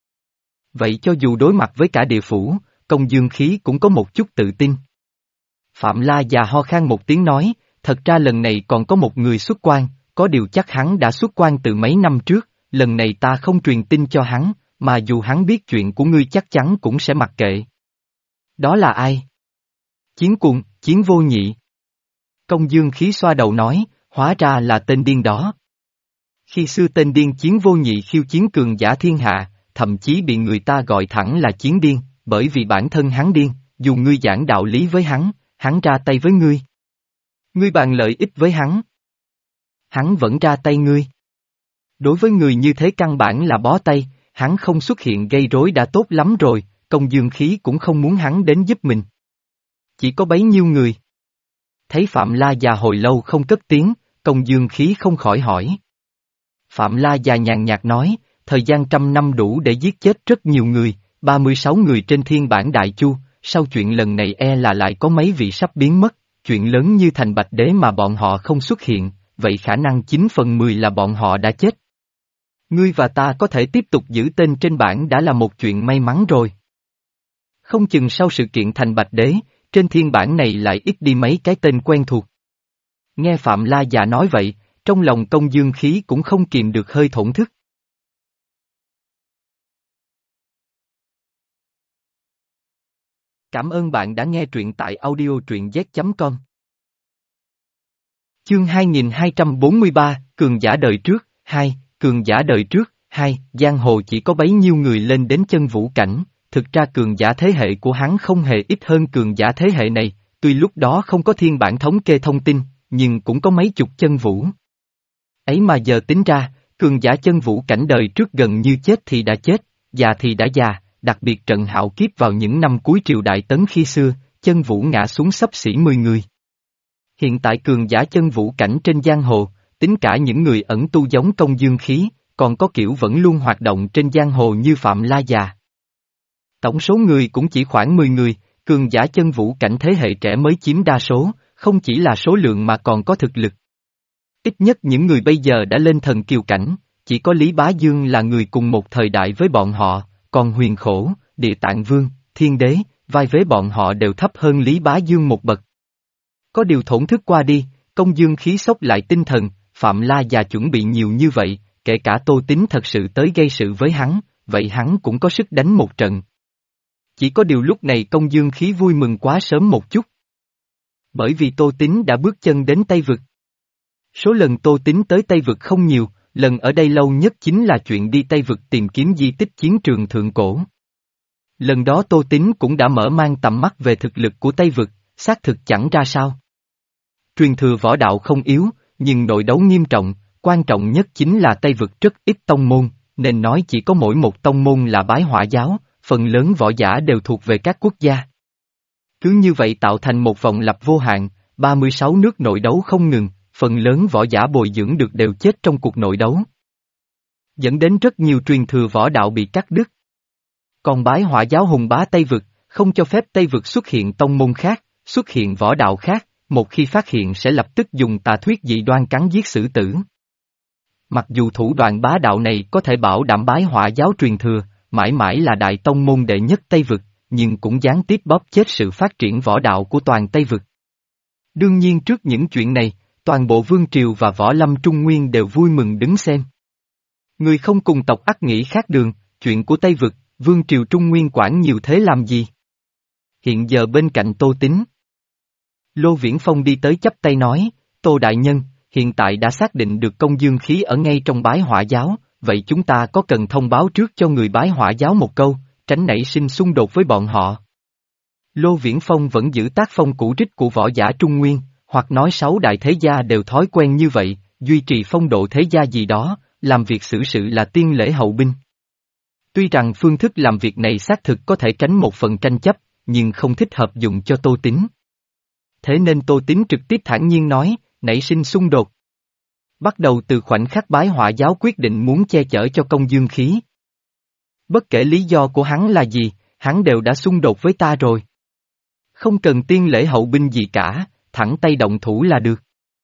Vậy cho dù đối mặt với cả địa phủ, Công Dương Khí cũng có một chút tự tin. Phạm La già ho khan một tiếng nói, thật ra lần này còn có một người xuất quan, có điều chắc hắn đã xuất quan từ mấy năm trước, lần này ta không truyền tin cho hắn, mà dù hắn biết chuyện của ngươi chắc chắn cũng sẽ mặc kệ. Đó là ai? Chiến Cuồng, Chiến Vô Nhị. Công Dương Khí xoa đầu nói, hóa ra là tên điên đó. Khi xưa tên điên Chiến Vô Nhị khiêu chiến cường giả thiên hạ, thậm chí bị người ta gọi thẳng là Chiến Điên, bởi vì bản thân hắn điên, dù ngươi giảng đạo lý với hắn, hắn ra tay với ngươi. Ngươi bàn lợi ích với hắn. Hắn vẫn ra tay ngươi. Đối với người như thế căn bản là bó tay, hắn không xuất hiện gây rối đã tốt lắm rồi, Công Dương Khí cũng không muốn hắn đến giúp mình. Chỉ có bấy nhiêu người. Thấy Phạm La già hồi lâu không cất tiếng, Công Dương Khí không khỏi hỏi. Phạm La già nhàn nhạt nói, thời gian trăm năm đủ để giết chết rất nhiều người, ba mươi sáu người trên thiên bản Đại Chu, sau chuyện lần này e là lại có mấy vị sắp biến mất, chuyện lớn như thành Bạch Đế mà bọn họ không xuất hiện, vậy khả năng chín phần mười là bọn họ đã chết. Ngươi và ta có thể tiếp tục giữ tên trên bảng đã là một chuyện may mắn rồi. Không chừng sau sự kiện thành Bạch Đế, trên thiên bản này lại ít đi mấy cái tên quen thuộc. Nghe Phạm La già nói vậy, trong lòng Công Dương Khí cũng không kìm được hơi thổn thức. Cảm ơn bạn đã nghe truyện tại audio truyện z chấm com. Chương hai nghìn hai trăm bốn mươi ba, Cường giả đời trước, hai, Cường giả đời trước, hai, giang hồ chỉ có bấy nhiêu người lên đến chân vũ cảnh, thực ra cường giả thế hệ của hắn không hề ít hơn cường giả thế hệ này, tuy lúc đó không có thiên bản thống kê thông tin, nhưng cũng có mấy chục chân vũ. Ấy mà giờ tính ra, cường giả chân vũ cảnh đời trước gần như chết thì đã chết, già thì đã già, đặc biệt trận hạo kiếp vào những năm cuối triều đại Tấn khi xưa, chân vũ ngã xuống xấp xỉ mười người. Hiện tại cường giả chân vũ cảnh trên giang hồ, tính cả những người ẩn tu giống Công Dương Khí, còn có kiểu vẫn luôn hoạt động trên giang hồ như Phạm La Già. Tổng số người cũng chỉ khoảng mười người, cường giả chân vũ cảnh thế hệ trẻ mới chiếm đa số, không chỉ là số lượng mà còn có thực lực. Ít nhất những người bây giờ đã lên thần kiều cảnh, chỉ có Lý Bá Dương là người cùng một thời đại với bọn họ, còn Huyền Khổ, Địa Tạng Vương, Thiên Đế, vai vế bọn họ đều thấp hơn Lý Bá Dương một bậc. Có điều thổn thức qua đi, Công Dương Khí sốc lại tinh thần, Phạm La Già chuẩn bị nhiều như vậy, kể cả Tô Tín thật sự tới gây sự với hắn, vậy hắn cũng có sức đánh một trận. Chỉ có điều lúc này Công Dương Khí vui mừng quá sớm một chút. Bởi vì Tô Tín đã bước chân đến Tây Vực. Số lần Tô Tín tới Tây Vực không nhiều, lần ở đây lâu nhất chính là chuyện đi Tây Vực tìm kiếm di tích chiến trường thượng cổ. Lần đó Tô Tín cũng đã mở mang tầm mắt về thực lực của Tây Vực, xác thực chẳng ra sao. Truyền thừa võ đạo không yếu, nhưng nội đấu nghiêm trọng, quan trọng nhất chính là Tây Vực rất ít tông môn, nên nói chỉ có mỗi một tông môn là Bái Hỏa giáo, phần lớn võ giả đều thuộc về các quốc gia. Cứ như vậy tạo thành một vòng lặp vô hạn, ba mươi sáu nước nội đấu không ngừng, phần lớn võ giả bồi dưỡng được đều chết trong cuộc nội đấu. Dẫn đến rất nhiều truyền thừa võ đạo bị cắt đứt. Còn Bái Hỏa giáo hùng bá Tây Vực, không cho phép Tây Vực xuất hiện tông môn khác, xuất hiện võ đạo khác, một khi phát hiện sẽ lập tức dùng tà thuyết dị đoan cắn giết xử tử. Mặc dù thủ đoạn bá đạo này có thể bảo đảm Bái Hỏa giáo truyền thừa, mãi mãi là đại tông môn đệ nhất Tây Vực, nhưng cũng gián tiếp bóp chết sự phát triển võ đạo của toàn Tây Vực. Đương nhiên trước những chuyện này, toàn bộ Vương Triều và Võ Lâm Trung Nguyên đều vui mừng đứng xem. Người không cùng tộc ắt nghĩ khác đường, chuyện của Tây Vực, Vương Triều Trung Nguyên quản nhiều thế làm gì? Hiện giờ bên cạnh Tô Tín, Lô Viễn Phong đi tới chắp tay nói, Tô Đại Nhân, hiện tại đã xác định được Công Dương Khí ở ngay trong Bái Hỏa giáo, vậy chúng ta có cần thông báo trước cho người Bái Hỏa giáo một câu, tránh nảy sinh xung đột với bọn họ. Lô Viễn Phong vẫn giữ tác phong cũ rích của võ giả Trung Nguyên, hoặc nói sáu đại thế gia đều thói quen như vậy, duy trì phong độ thế gia gì đó, làm việc xử sự là tiên lễ hậu binh. Tuy rằng phương thức làm việc này xác thực có thể tránh một phần tranh chấp, nhưng không thích hợp dụng cho Tô Tín. Thế nên Tô Tín trực tiếp thản nhiên nói, nảy sinh xung đột. Bắt đầu từ khoảnh khắc Bái Hỏa giáo quyết định muốn che chở cho Công Dương Khí. Bất kể lý do của hắn là gì, hắn đều đã xung đột với ta rồi. Không cần tiên lễ hậu binh gì cả, thẳng tay động thủ là được.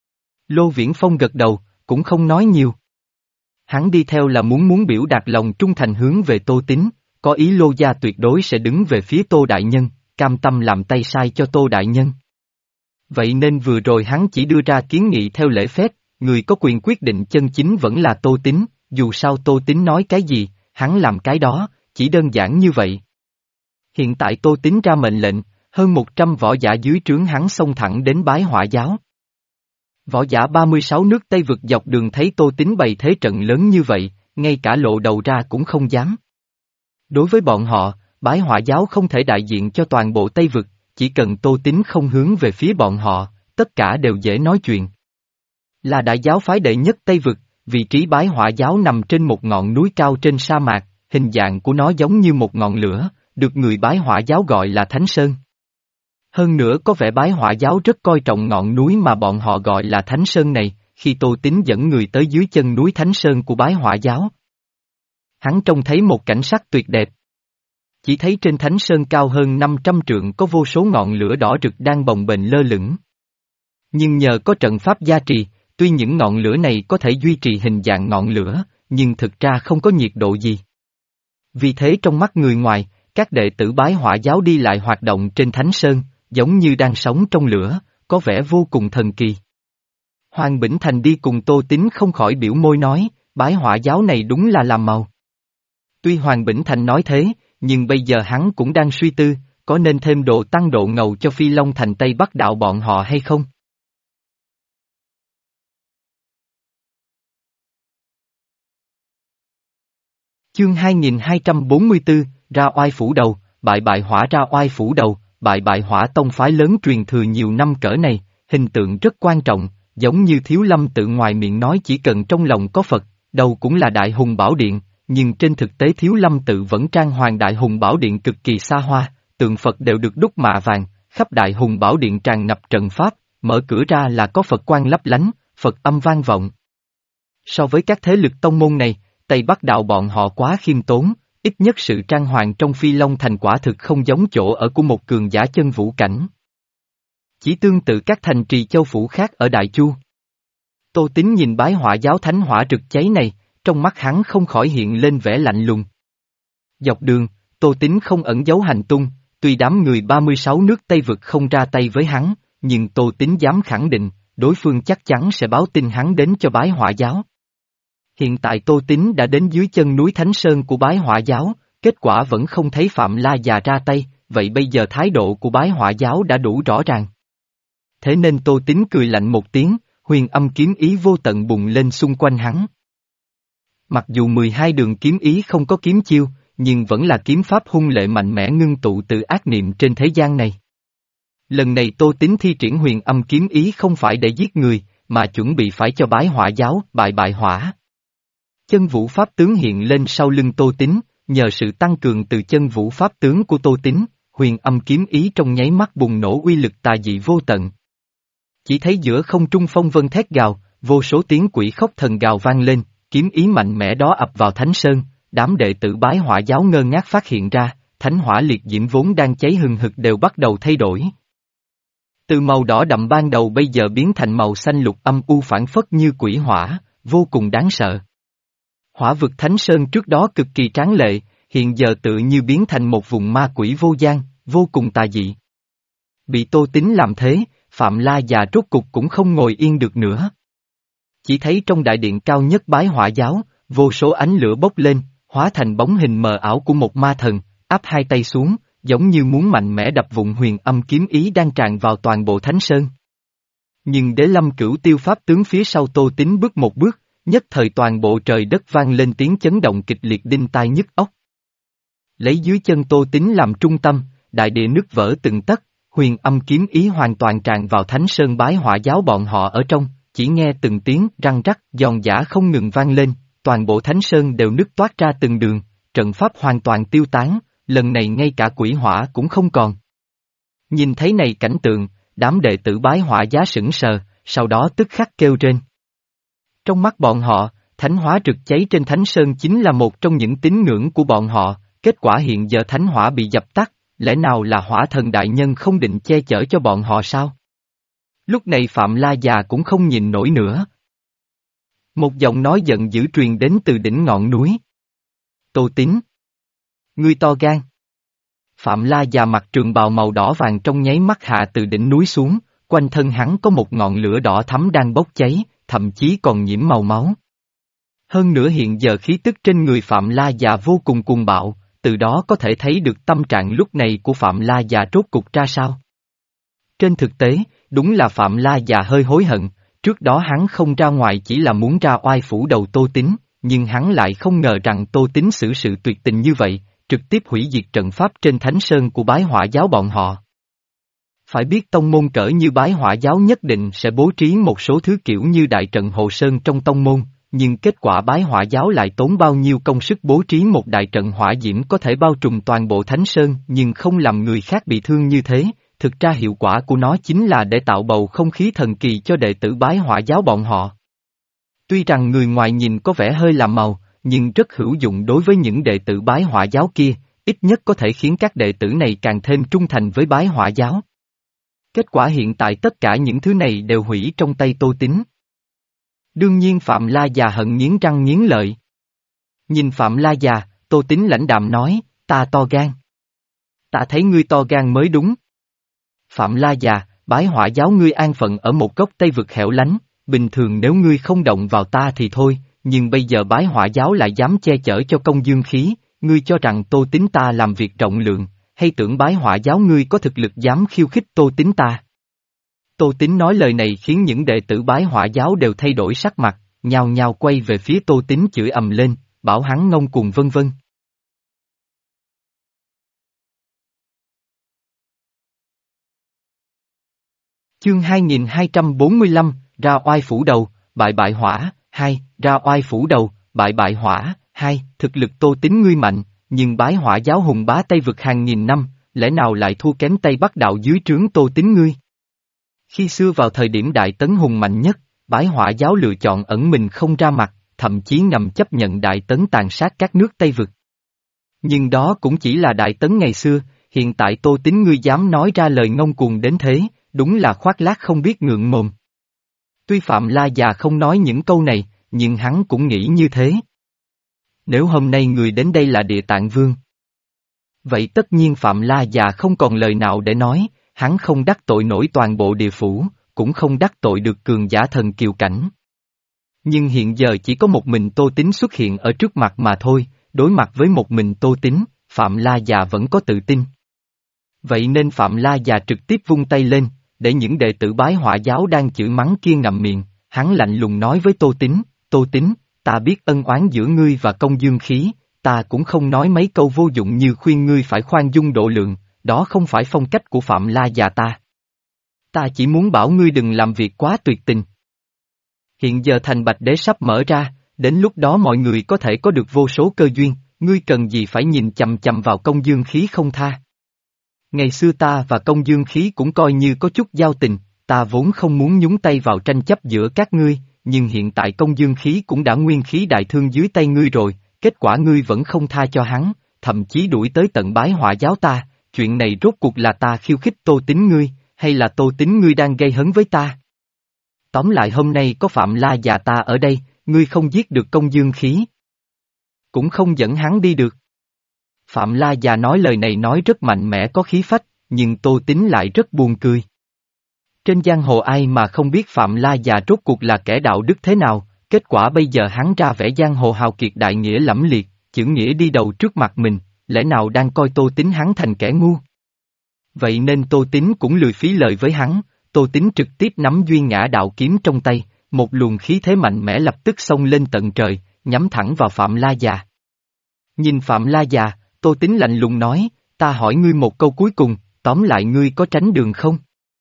Lô Viễn Phong gật đầu, cũng không nói nhiều. Hắn đi theo là muốn muốn biểu đạt lòng trung thành hướng về Tô Tín, có ý Lô gia tuyệt đối sẽ đứng về phía Tô Đại Nhân, cam tâm làm tay sai cho Tô Đại Nhân. Vậy nên vừa rồi hắn chỉ đưa ra kiến nghị theo lễ phép, người có quyền quyết định chân chính vẫn là Tô Tín, dù sao Tô Tín nói cái gì, hắn làm cái đó, chỉ đơn giản như vậy. Hiện tại Tô Tín ra mệnh lệnh, hơn một trăm võ giả dưới trướng hắn xông thẳng đến Bái Hỏa giáo. Võ giả ba mươi sáu nước Tây Vực dọc đường thấy Tô Tín bày thế trận lớn như vậy, ngay cả lộ đầu ra cũng không dám. Đối với bọn họ, Bái Hỏa giáo không thể đại diện cho toàn bộ Tây Vực, chỉ cần Tô Tín không hướng về phía bọn họ, tất cả đều dễ nói chuyện. Là đại giáo phái đệ nhất Tây Vực, vị trí Bái Hỏa giáo nằm trên một ngọn núi cao trên sa mạc, hình dạng của nó giống như một ngọn lửa, được người Bái Hỏa giáo gọi là Thánh Sơn. Hơn nữa có vẻ Bái Hỏa giáo rất coi trọng ngọn núi mà bọn họ gọi là Thánh Sơn này, khi Tô Tín dẫn người tới dưới chân núi Thánh Sơn của Bái Hỏa giáo. Hắn trông thấy một cảnh sắc tuyệt đẹp. Chỉ thấy trên Thánh Sơn cao hơn năm trăm trượng có vô số ngọn lửa đỏ rực đang bồng bềnh lơ lửng. Nhưng nhờ có trận pháp gia trì, tuy những ngọn lửa này có thể duy trì hình dạng ngọn lửa, nhưng thực ra không có nhiệt độ gì. Vì thế trong mắt người ngoài, các đệ tử Bái Hỏa giáo đi lại hoạt động trên Thánh Sơn, giống như đang sống trong lửa, có vẻ vô cùng thần kỳ. Hoàng Bỉnh Thành đi cùng Tô Tín không khỏi biểu môi nói, Bái Hỏa giáo này đúng là làm màu. Tuy Hoàng Bỉnh Thành nói thế, nhưng bây giờ hắn cũng đang suy tư, có nên thêm độ tăng độ ngầu cho Phi Long Thành Tây Bắc đạo bọn họ hay không? Chương hai nghìn hai trăm bốn mươi tư, ra oai phủ đầu, bại bại hỏa ra oai phủ đầu, bại bại hỏa tông phái lớn truyền thừa nhiều năm cỡ này, hình tượng rất quan trọng, giống như Thiếu Lâm tự ngoài miệng nói chỉ cần trong lòng có Phật, đầu cũng là Đại Hùng Bảo Điện, nhưng trên thực tế Thiếu Lâm tự vẫn trang hoàng Đại Hùng Bảo Điện cực kỳ xa hoa, tượng Phật đều được đúc mạ vàng, khắp Đại Hùng Bảo Điện tràn ngập trận pháp, mở cửa ra là có Phật quang lấp lánh, Phật âm vang vọng. So với các thế lực tông môn này, Tây Bắc đạo bọn họ quá khiêm tốn, ít nhất sự trang hoàng trong Phi Long Thành quả thực không giống chỗ ở của một cường giả chân vũ cảnh. Chỉ tương tự các thành trì châu phủ khác ở Đại Chu. Tô Tín nhìn bái hỏa giáo thánh hỏa rực cháy này, trong mắt hắn không khỏi hiện lên vẻ lạnh lùng. Dọc đường, Tô Tín không ẩn giấu hành tung, tuy đám người ba mươi sáu nước Tây vực không ra tay với hắn, nhưng Tô Tín dám khẳng định, đối phương chắc chắn sẽ báo tin hắn đến cho bái hỏa giáo. Hiện tại Tô Tín đã đến dưới chân núi Thánh Sơn của bái hỏa giáo, kết quả vẫn không thấy Phạm La già ra tay, vậy bây giờ thái độ của bái hỏa giáo đã đủ rõ ràng. Thế nên Tô Tín cười lạnh một tiếng, huyền âm kiếm ý vô tận bùng lên xung quanh hắn. Mặc dù mười hai đường kiếm ý không có kiếm chiêu, nhưng vẫn là kiếm pháp hung lệ mạnh mẽ ngưng tụ từ ác niệm trên thế gian này. Lần này Tô Tín thi triển huyền âm kiếm ý không phải để giết người, mà chuẩn bị phải cho bái hỏa giáo bại bại hỏa. Chân vũ pháp tướng hiện lên sau lưng Tô Tín, nhờ sự tăng cường từ chân vũ pháp tướng của Tô Tín, huyền âm kiếm ý trong nháy mắt bùng nổ uy lực tà dị vô tận. Chỉ thấy giữa không trung phong vân thét gào, vô số tiếng quỷ khóc thần gào vang lên, kiếm ý mạnh mẽ đó ập vào Thánh Sơn, đám đệ tử bái hỏa giáo ngơ ngác phát hiện ra, thánh hỏa liệt diễm vốn đang cháy hừng hực đều bắt đầu thay đổi. Từ màu đỏ đậm ban đầu bây giờ biến thành màu xanh lục âm u phản phất như quỷ hỏa, vô cùng đáng sợ. Hỏa vực Thánh Sơn trước đó cực kỳ tráng lệ, hiện giờ tự như biến thành một vùng ma quỷ vô gian, vô cùng tà dị. Bị Tô Tín làm thế, Phạm La già rốt cục cũng không ngồi yên được nữa. Chỉ thấy trong đại điện cao nhất bái hỏa giáo, vô số ánh lửa bốc lên, hóa thành bóng hình mờ ảo của một ma thần, áp hai tay xuống, giống như muốn mạnh mẽ đập vụn huyền âm kiếm ý đang tràn vào toàn bộ Thánh Sơn. Nhưng Đế Lâm Cửu Tiêu pháp tướng phía sau Tô Tín bước một bước, nhất thời toàn bộ trời đất vang lên tiếng chấn động kịch liệt đinh tai nhức óc. Lấy dưới chân Tô Tín làm trung tâm, đại địa nứt vỡ từng tấc, huyền âm kiếm ý hoàn toàn tràn vào Thánh Sơn bái hỏa giáo bọn họ ở trong, chỉ nghe từng tiếng răng rắc giòn giã không ngừng vang lên, toàn bộ Thánh Sơn đều nứt toát ra từng đường, trận pháp hoàn toàn tiêu tán, lần này ngay cả quỷ hỏa cũng không còn. Nhìn thấy này cảnh tượng, đám đệ tử bái hỏa giá sững sờ, sau đó tức khắc kêu rên. Trong mắt bọn họ, thánh hóa rực cháy trên Thánh Sơn chính là một trong những tín ngưỡng của bọn họ, kết quả hiện giờ thánh hỏa bị dập tắt, lẽ nào là hỏa thần đại nhân không định che chở cho bọn họ sao? Lúc này Phạm La già cũng không nhìn nổi nữa. Một giọng nói giận dữ truyền đến từ đỉnh ngọn núi. Tô Tín! Ngươi to gan! Phạm La già mặc trường bào màu đỏ vàng trong nháy mắt hạ từ đỉnh núi xuống, quanh thân hắn có một ngọn lửa đỏ thắm đang bốc cháy, thậm chí còn nhiễm màu máu. Hơn nữa hiện giờ khí tức trên người Phạm La già vô cùng cuồng bạo, từ đó có thể thấy được tâm trạng lúc này của Phạm La già rốt cục ra sao. Trên thực tế, đúng là Phạm La già hơi hối hận, trước đó hắn không ra ngoài chỉ là muốn ra oai phủ đầu Tô Tín, nhưng hắn lại không ngờ rằng Tô Tín xử sự tuyệt tình như vậy, trực tiếp hủy diệt trận pháp trên Thánh Sơn của bái hỏa giáo bọn họ. Phải biết tông môn cỡ như bái hỏa giáo nhất định sẽ bố trí một số thứ kiểu như đại trận hộ sơn trong tông môn, nhưng kết quả bái hỏa giáo lại tốn bao nhiêu công sức bố trí một đại trận hỏa diễm có thể bao trùm toàn bộ Thánh Sơn nhưng không làm người khác bị thương như thế, thực ra hiệu quả của nó chính là để tạo bầu không khí thần kỳ cho đệ tử bái hỏa giáo bọn họ. Tuy rằng người ngoài nhìn có vẻ hơi làm màu, nhưng rất hữu dụng đối với những đệ tử bái hỏa giáo kia, ít nhất có thể khiến các đệ tử này càng thêm trung thành với bái hỏa giáo. Kết quả hiện tại tất cả những thứ này đều hủy trong tay Tô Tín. Đương nhiên Phạm La già hận nghiến răng nghiến lợi. Nhìn Phạm La già, Tô Tín lãnh đạm nói, ta to gan. Ta thấy ngươi to gan mới đúng. Phạm La già, bái hỏa giáo ngươi an phận ở một góc Tây vực hẻo lánh, bình thường nếu ngươi không động vào ta thì thôi, nhưng bây giờ bái hỏa giáo lại dám che chở cho công dương khí, ngươi cho rằng Tô Tín ta làm việc rộng lượng, hay tưởng bái hỏa giáo ngươi có thực lực dám khiêu khích Tô Tín ta? Tô Tín nói lời này khiến những đệ tử bái hỏa giáo đều thay đổi sắc mặt, nhao nhao quay về phía Tô Tín chửi ầm lên, bảo hắn ngông cuồng vân vân. Chương hai nghìn hai trăm bốn mươi lăm, ra oai phủ đầu, bại bại hỏa, hai, ra oai phủ đầu, bại bại hỏa, hai, thực lực Tô Tín ngươi mạnh, nhưng bái hỏa giáo hùng bá Tây vực hàng nghìn năm, lẽ nào lại thua kém Tây Bắc đạo dưới trướng Tô Tín ngươi? Khi xưa vào thời điểm Đại Tấn hùng mạnh nhất, bái hỏa giáo lựa chọn ẩn mình không ra mặt, thậm chí ngầm chấp nhận Đại Tấn tàn sát các nước Tây vực. Nhưng đó cũng chỉ là Đại Tấn ngày xưa, hiện tại Tô Tín ngươi dám nói ra lời ngông cuồng đến thế, đúng là khoác lác không biết ngượng mồm. Tuy Phạm La già không nói những câu này, nhưng hắn cũng nghĩ như thế. Nếu hôm nay người đến đây là Địa Tạng Vương, vậy tất nhiên Phạm La già không còn lời nào để nói, hắn không đắc tội nổi toàn bộ địa phủ, cũng không đắc tội được cường giả thần kiều cảnh. Nhưng hiện giờ chỉ có một mình Tô Tín xuất hiện ở trước mặt mà thôi, đối mặt với một mình Tô Tín, Phạm La già vẫn có tự tin. Vậy nên Phạm La già trực tiếp vung tay lên, để những đệ tử bái hỏa giáo đang chửi mắng kia ngậm miệng, hắn lạnh lùng nói với Tô Tín, Tô Tín, ta biết ân oán giữa ngươi và Công Dương Khí, ta cũng không nói mấy câu vô dụng như khuyên ngươi phải khoan dung độ lượng, đó không phải phong cách của Phạm La già ta. Ta chỉ muốn bảo ngươi đừng làm việc quá tuyệt tình. Hiện giờ thành Bạch Đế sắp mở ra, đến lúc đó mọi người có thể có được vô số cơ duyên, ngươi cần gì phải nhìn chằm chằm vào Công Dương Khí không tha. Ngày xưa ta và Công Dương Khí cũng coi như có chút giao tình, ta vốn không muốn nhúng tay vào tranh chấp giữa các ngươi, nhưng hiện tại Công Dương Khí cũng đã nguyên khí đại thương dưới tay ngươi rồi, kết quả ngươi vẫn không tha cho hắn, thậm chí đuổi tới tận bái hỏa giáo ta, chuyện này rốt cuộc là ta khiêu khích Tô Tín ngươi, hay là Tô Tín ngươi đang gây hấn với ta? Tóm lại hôm nay có Phạm La già ta ở đây, ngươi không giết được Công Dương Khí, cũng không dẫn hắn đi được. Phạm La già nói lời này nói rất mạnh mẽ có khí phách, nhưng Tô Tín lại rất buồn cười. Trên giang hồ ai mà không biết Phạm La già rốt cuộc là kẻ đạo đức thế nào, kết quả bây giờ hắn ra vẻ giang hồ hào kiệt đại nghĩa lẫm liệt, chữ nghĩa đi đầu trước mặt mình, lẽ nào đang coi Tô Tín hắn thành kẻ ngu? Vậy nên Tô Tín cũng lười phí lời với hắn, Tô Tín trực tiếp nắm Duyên Ngã đạo kiếm trong tay, một luồng khí thế mạnh mẽ lập tức xông lên tận trời, nhắm thẳng vào Phạm La già. Nhìn Phạm La già, Tô Tín lạnh lùng nói, ta hỏi ngươi một câu cuối cùng, tóm lại ngươi có tránh đường không?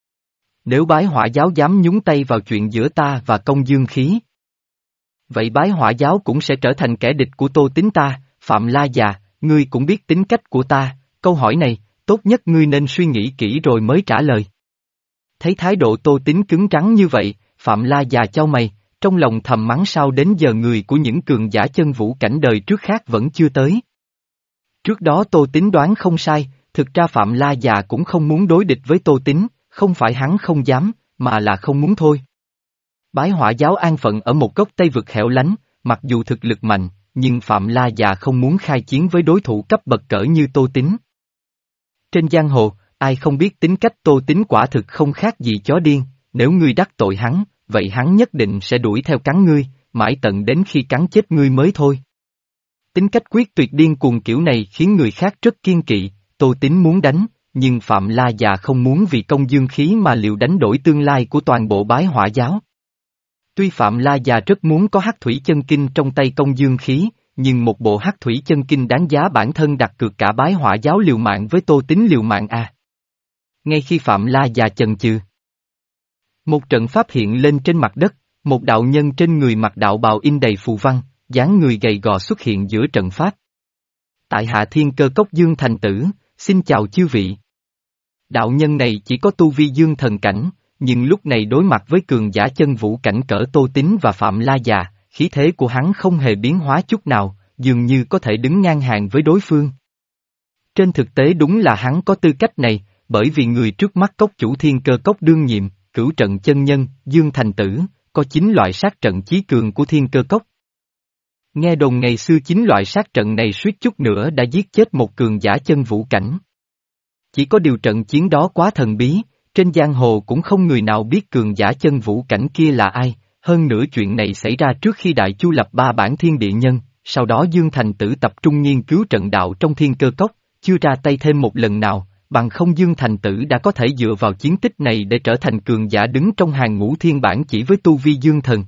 Nếu bái hỏa giáo dám nhúng tay vào chuyện giữa ta và Công Dương Khí, vậy bái hỏa giáo cũng sẽ trở thành kẻ địch của Tô Tín ta, Phạm La già, ngươi cũng biết tính cách của ta, câu hỏi này, tốt nhất ngươi nên suy nghĩ kỹ rồi mới trả lời. Thấy thái độ Tô Tín cứng rắn như vậy, Phạm La già chau mày, trong lòng thầm mắng sao đến giờ người của những cường giả chân vũ cảnh đời trước khác vẫn chưa tới. Trước đó Tô Tín đoán không sai, thực ra Phạm La già cũng không muốn đối địch với Tô Tín, không phải hắn không dám, mà là không muốn thôi. Bái hỏa giáo an phận ở một góc Tây vực hẻo lánh, mặc dù thực lực mạnh, nhưng Phạm La già không muốn khai chiến với đối thủ cấp bậc cỡ như Tô Tín. Trên giang hồ, ai không biết tính cách Tô Tín quả thực không khác gì chó điên, nếu ngươi đắc tội hắn, vậy hắn nhất định sẽ đuổi theo cắn ngươi, mãi tận đến khi cắn chết ngươi mới thôi. Tính cách quyết tuyệt điên cuồng kiểu này khiến người khác rất kiêng kỵ, Tô Tín muốn đánh, nhưng Phạm La già không muốn vì Công Dương Khí mà liều đánh đổi tương lai của toàn bộ bái hỏa giáo. Tuy Phạm La già rất muốn có hắc thủy chân kinh trong tay Công Dương Khí, nhưng một bộ hắc thủy chân kinh đáng giá bản thân đặt cược cả bái hỏa giáo liều mạng với Tô Tín liều mạng à. Ngay khi Phạm La già chần chừ, một trận pháp hiện lên trên mặt đất, một đạo nhân trên người mặc đạo bào in đầy phù văn, dáng người gầy gò xuất hiện giữa trận pháp. Tại hạ Thiên Cơ Cốc Dương Thành Tử, xin chào chư vị. Đạo nhân này chỉ có tu vi dương thần cảnh, nhưng lúc này đối mặt với cường giả chân vũ cảnh cỡ Tô Tín và Phạm La già, khí thế của hắn không hề biến hóa chút nào, dường như có thể đứng ngang hàng với đối phương. Trên thực tế đúng là hắn có tư cách này, bởi vì người trước mắt cốc chủ Thiên Cơ Cốc đương nhiệm, cửu trận chân nhân, Dương Thành Tử, có chín loại sát trận chí cường của Thiên Cơ Cốc. Nghe đồn ngày xưa chín loại sát trận này suýt chút nữa đã giết chết một cường giả chân vũ cảnh. Chỉ có điều trận chiến đó quá thần bí, trên giang hồ cũng không người nào biết cường giả chân vũ cảnh kia là ai, hơn nữa chuyện này xảy ra trước khi Đại Chu lập ba bản thiên địa nhân, sau đó Dương Thành Tử tập trung nghiên cứu trận đạo trong Thiên Cơ Cốc, chưa ra tay thêm một lần nào, bằng không Dương Thành Tử đã có thể dựa vào chiến tích này để trở thành cường giả đứng trong hàng ngũ thiên bản chỉ với tu vi dương thần.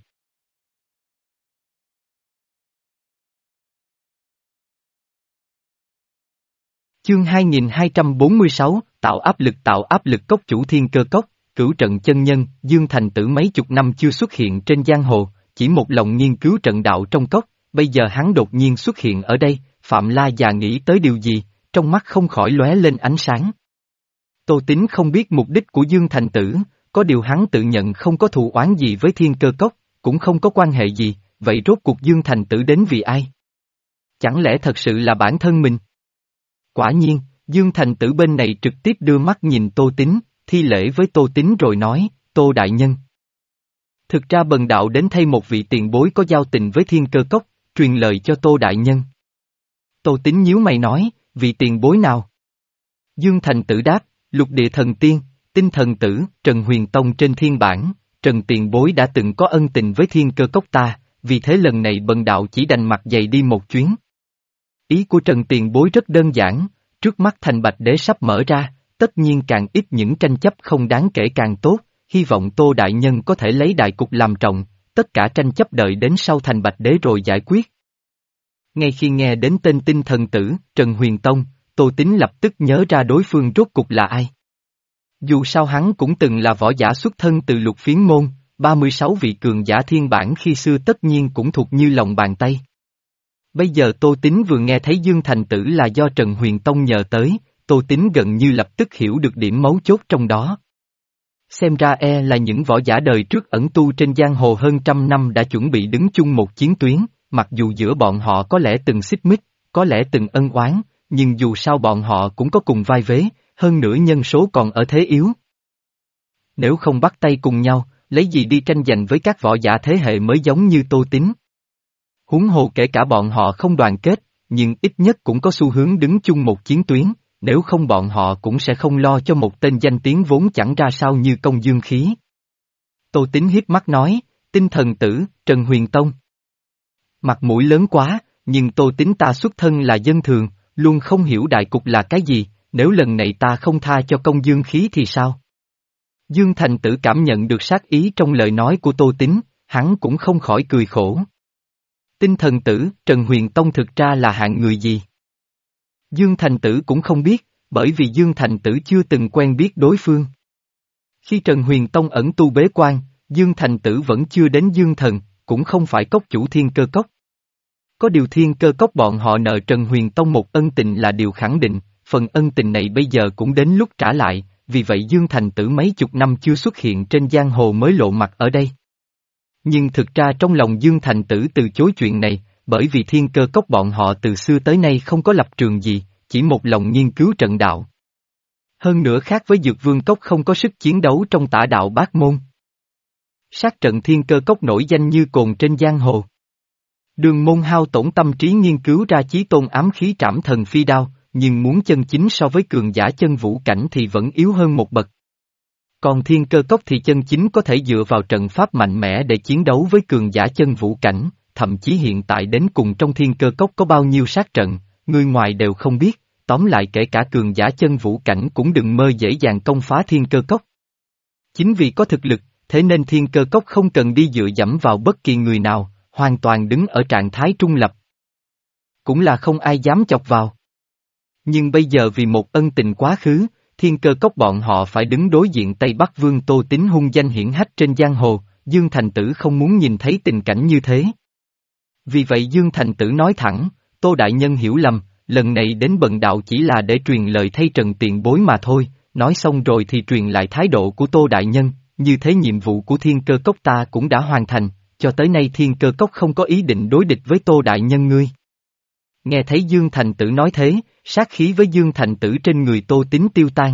Chương hai nghìn hai trăm bốn mươi sáu, tạo áp lực tạo áp lực cốc chủ thiên cơ cốc, cửu trận chân nhân, Dương Thành Tử mấy chục năm chưa xuất hiện trên giang hồ, chỉ một lòng nghiên cứu trận đạo trong cốc, bây giờ hắn đột nhiên xuất hiện ở đây, Phạm La già nghĩ tới điều gì, trong mắt không khỏi lóe lên ánh sáng. Tô Tín không biết mục đích của Dương Thành Tử, có điều hắn tự nhận không có thù oán gì với thiên cơ cốc, cũng không có quan hệ gì, vậy rốt cuộc Dương Thành Tử đến vì ai? Chẳng lẽ thật sự là bản thân mình? Quả nhiên, Dương Thành Tử bên này trực tiếp đưa mắt nhìn Tô Tín, thi lễ với Tô Tín rồi nói, Tô Đại Nhân. Thực ra bần đạo đến thay một vị tiền bối có giao tình với thiên cơ cốc, truyền lời cho Tô Đại Nhân. Tô Tín nhíu mày nói, vị tiền bối nào? Dương Thành Tử đáp, Lục Địa Thần Tiên, Tinh Thần Tử, Trần Huyền Tông trên thiên bản, Trần tiền bối đã từng có ân tình với thiên cơ cốc ta, vì thế lần này bần đạo chỉ đành mặt dày đi một chuyến. Ý của Trần tiền bối rất đơn giản, trước mắt thành Bạch Đế sắp mở ra, tất nhiên càng ít những tranh chấp không đáng kể càng tốt, hy vọng Tô Đại Nhân có thể lấy đại cục làm trọng, tất cả tranh chấp đợi đến sau thành Bạch Đế rồi giải quyết. Ngay khi nghe đến tên Tinh Thần Tử, Trần Huyền Tông, Tô Tín lập tức nhớ ra đối phương rốt cục là ai. Dù sao hắn cũng từng là võ giả xuất thân từ Lục Phiến Môn, ba mươi sáu vị cường giả thiên bản khi xưa tất nhiên cũng thuộc như lòng bàn tay. Bây giờ Tô Tín vừa nghe thấy Dương Thành Tử là do Trần Huyền Tông nhờ tới, Tô Tín gần như lập tức hiểu được điểm mấu chốt trong đó. Xem ra e là những võ giả đời trước ẩn tu trên giang hồ hơn trăm năm đã chuẩn bị đứng chung một chiến tuyến, mặc dù giữa bọn họ có lẽ từng xích mích, có lẽ từng ân oán, nhưng dù sao bọn họ cũng có cùng vai vế, hơn nữa nhân số còn ở thế yếu. Nếu không bắt tay cùng nhau, lấy gì đi tranh giành với các võ giả thế hệ mới giống như Tô Tín. Huống hồ kể cả bọn họ không đoàn kết, nhưng ít nhất cũng có xu hướng đứng chung một chiến tuyến, nếu không bọn họ cũng sẽ không lo cho một tên danh tiếng vốn chẳng ra sao như Công Dương Khí. Tô Tín hiếp mắt nói, Tinh Thần Tử, Trần Huyền Tông. Mặt mũi lớn quá, nhưng Tô Tín ta xuất thân là dân thường, luôn không hiểu đại cục là cái gì, nếu lần này ta không tha cho Công Dương Khí thì sao? Dương Thành Tử cảm nhận được sát ý trong lời nói của Tô Tín, hắn cũng không khỏi cười khổ. Tinh Thần Tử, Trần Huyền Tông thực ra là hạng người gì? Dương Thành Tử cũng không biết, bởi vì Dương Thành Tử chưa từng quen biết đối phương. Khi Trần Huyền Tông ẩn tu bế quan, Dương Thành Tử vẫn chưa đến Dương Thần, cũng không phải cốc chủ thiên cơ cốc. Có điều thiên cơ cốc bọn họ nợ Trần Huyền Tông một ân tình là điều khẳng định, phần ân tình này bây giờ cũng đến lúc trả lại, vì vậy Dương Thành Tử mấy chục năm chưa xuất hiện trên giang hồ mới lộ mặt ở đây. Nhưng thực ra trong lòng Dương Thành Tử từ chối chuyện này, bởi vì thiên cơ cốc bọn họ từ xưa tới nay không có lập trường gì, chỉ một lòng nghiên cứu trận đạo. Hơn nữa khác với Dược Vương Cốc không có sức chiến đấu trong tả đạo bát môn. Sát trận thiên cơ cốc nổi danh như cồn trên giang hồ. Đường môn hao tổn tâm trí nghiên cứu ra chí tôn ám khí trảm thần phi đao, nhưng muốn chân chính so với cường giả chân vũ cảnh thì vẫn yếu hơn một bậc. Còn thiên cơ cốc thì chân chính có thể dựa vào trận pháp mạnh mẽ để chiến đấu với cường giả chân vũ cảnh, thậm chí hiện tại đến cùng trong thiên cơ cốc có bao nhiêu sát trận, người ngoài đều không biết, tóm lại kể cả cường giả chân vũ cảnh cũng đừng mơ dễ dàng công phá thiên cơ cốc. Chính vì có thực lực, thế nên thiên cơ cốc không cần đi dựa dẫm vào bất kỳ người nào, hoàn toàn đứng ở trạng thái trung lập. Cũng là không ai dám chọc vào. Nhưng bây giờ vì một ân tình quá khứ, thiên cơ cốc bọn họ phải đứng đối diện Tây Bắc Vương Tô Tín hung danh hiển hách trên giang hồ, Dương Thành Tử không muốn nhìn thấy tình cảnh như thế. Vì vậy Dương Thành Tử nói thẳng, Tô Đại Nhân hiểu lầm, lần này đến bần đạo chỉ là để truyền lời thay Trần tiền bối mà thôi, nói xong rồi thì truyền lại thái độ của Tô Đại Nhân, như thế nhiệm vụ của thiên cơ cốc ta cũng đã hoàn thành, cho tới nay thiên cơ cốc không có ý định đối địch với Tô Đại Nhân ngươi. Nghe thấy Dương Thành Tử nói thế, sát khí với Dương Thành Tử trên người Tô Tín tiêu tan.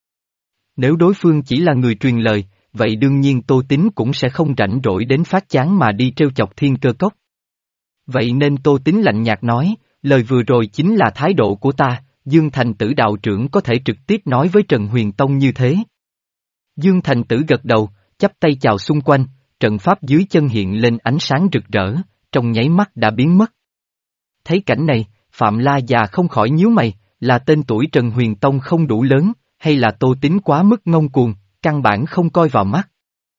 Nếu đối phương chỉ là người truyền lời, vậy đương nhiên Tô Tín cũng sẽ không rảnh rỗi đến phát chán mà đi trêu chọc thiên cơ cốc. Vậy nên Tô Tín lạnh nhạt nói, lời vừa rồi chính là thái độ của ta, Dương Thành Tử đạo trưởng có thể trực tiếp nói với Trần Huyền Tông như thế. Dương Thành Tử gật đầu, chắp tay chào xung quanh, trận pháp dưới chân hiện lên ánh sáng rực rỡ, trong nháy mắt đã biến mất. Thấy cảnh này, Phạm La già không khỏi nhíu mày, là tên tuổi Trần Huyền Tông không đủ lớn, hay là Tô Tín quá mức ngông cuồng, căn bản không coi vào mắt.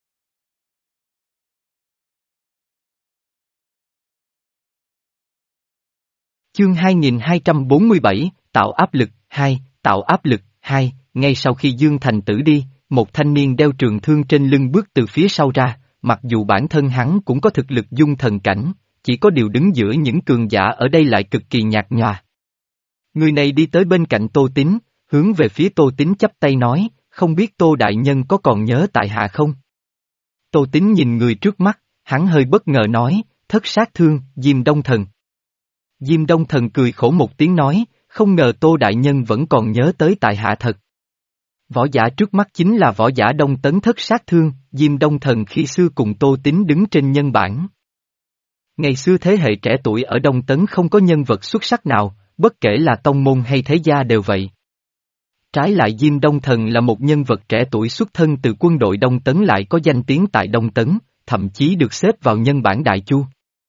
Chương hai nghìn hai trăm bốn mươi bảy, tạo áp lực, hai, tạo áp lực, hai, ngay sau khi Dương Thành Tử đi, một thanh niên đeo trường thương trên lưng bước từ phía sau ra, mặc dù bản thân hắn cũng có thực lực dung thần cảnh, chỉ có điều đứng giữa những cường giả ở đây lại cực kỳ nhạt nhòa. Người này đi tới bên cạnh Tô Tín, hướng về phía Tô Tín chắp tay nói, không biết Tô Đại Nhân có còn nhớ tại hạ không? Tô Tín nhìn người trước mắt, hắn hơi bất ngờ nói, thất sát thương, Diêm Đông Thần. Diêm Đông Thần cười khổ một tiếng nói, không ngờ Tô Đại Nhân vẫn còn nhớ tới tại hạ thật. Võ giả trước mắt chính là võ giả Đông Tấn thất sát thương, Diêm Đông Thần khi xưa cùng Tô Tín đứng trên nhân bản. Ngày xưa thế hệ trẻ tuổi ở Đông Tấn không có nhân vật xuất sắc nào, bất kể là tông môn hay thế gia đều vậy. Trái lại Diêm Đông Thần là một nhân vật trẻ tuổi xuất thân từ quân đội Đông Tấn lại có danh tiếng tại Đông Tấn, thậm chí được xếp vào nhân bản Đại Chu.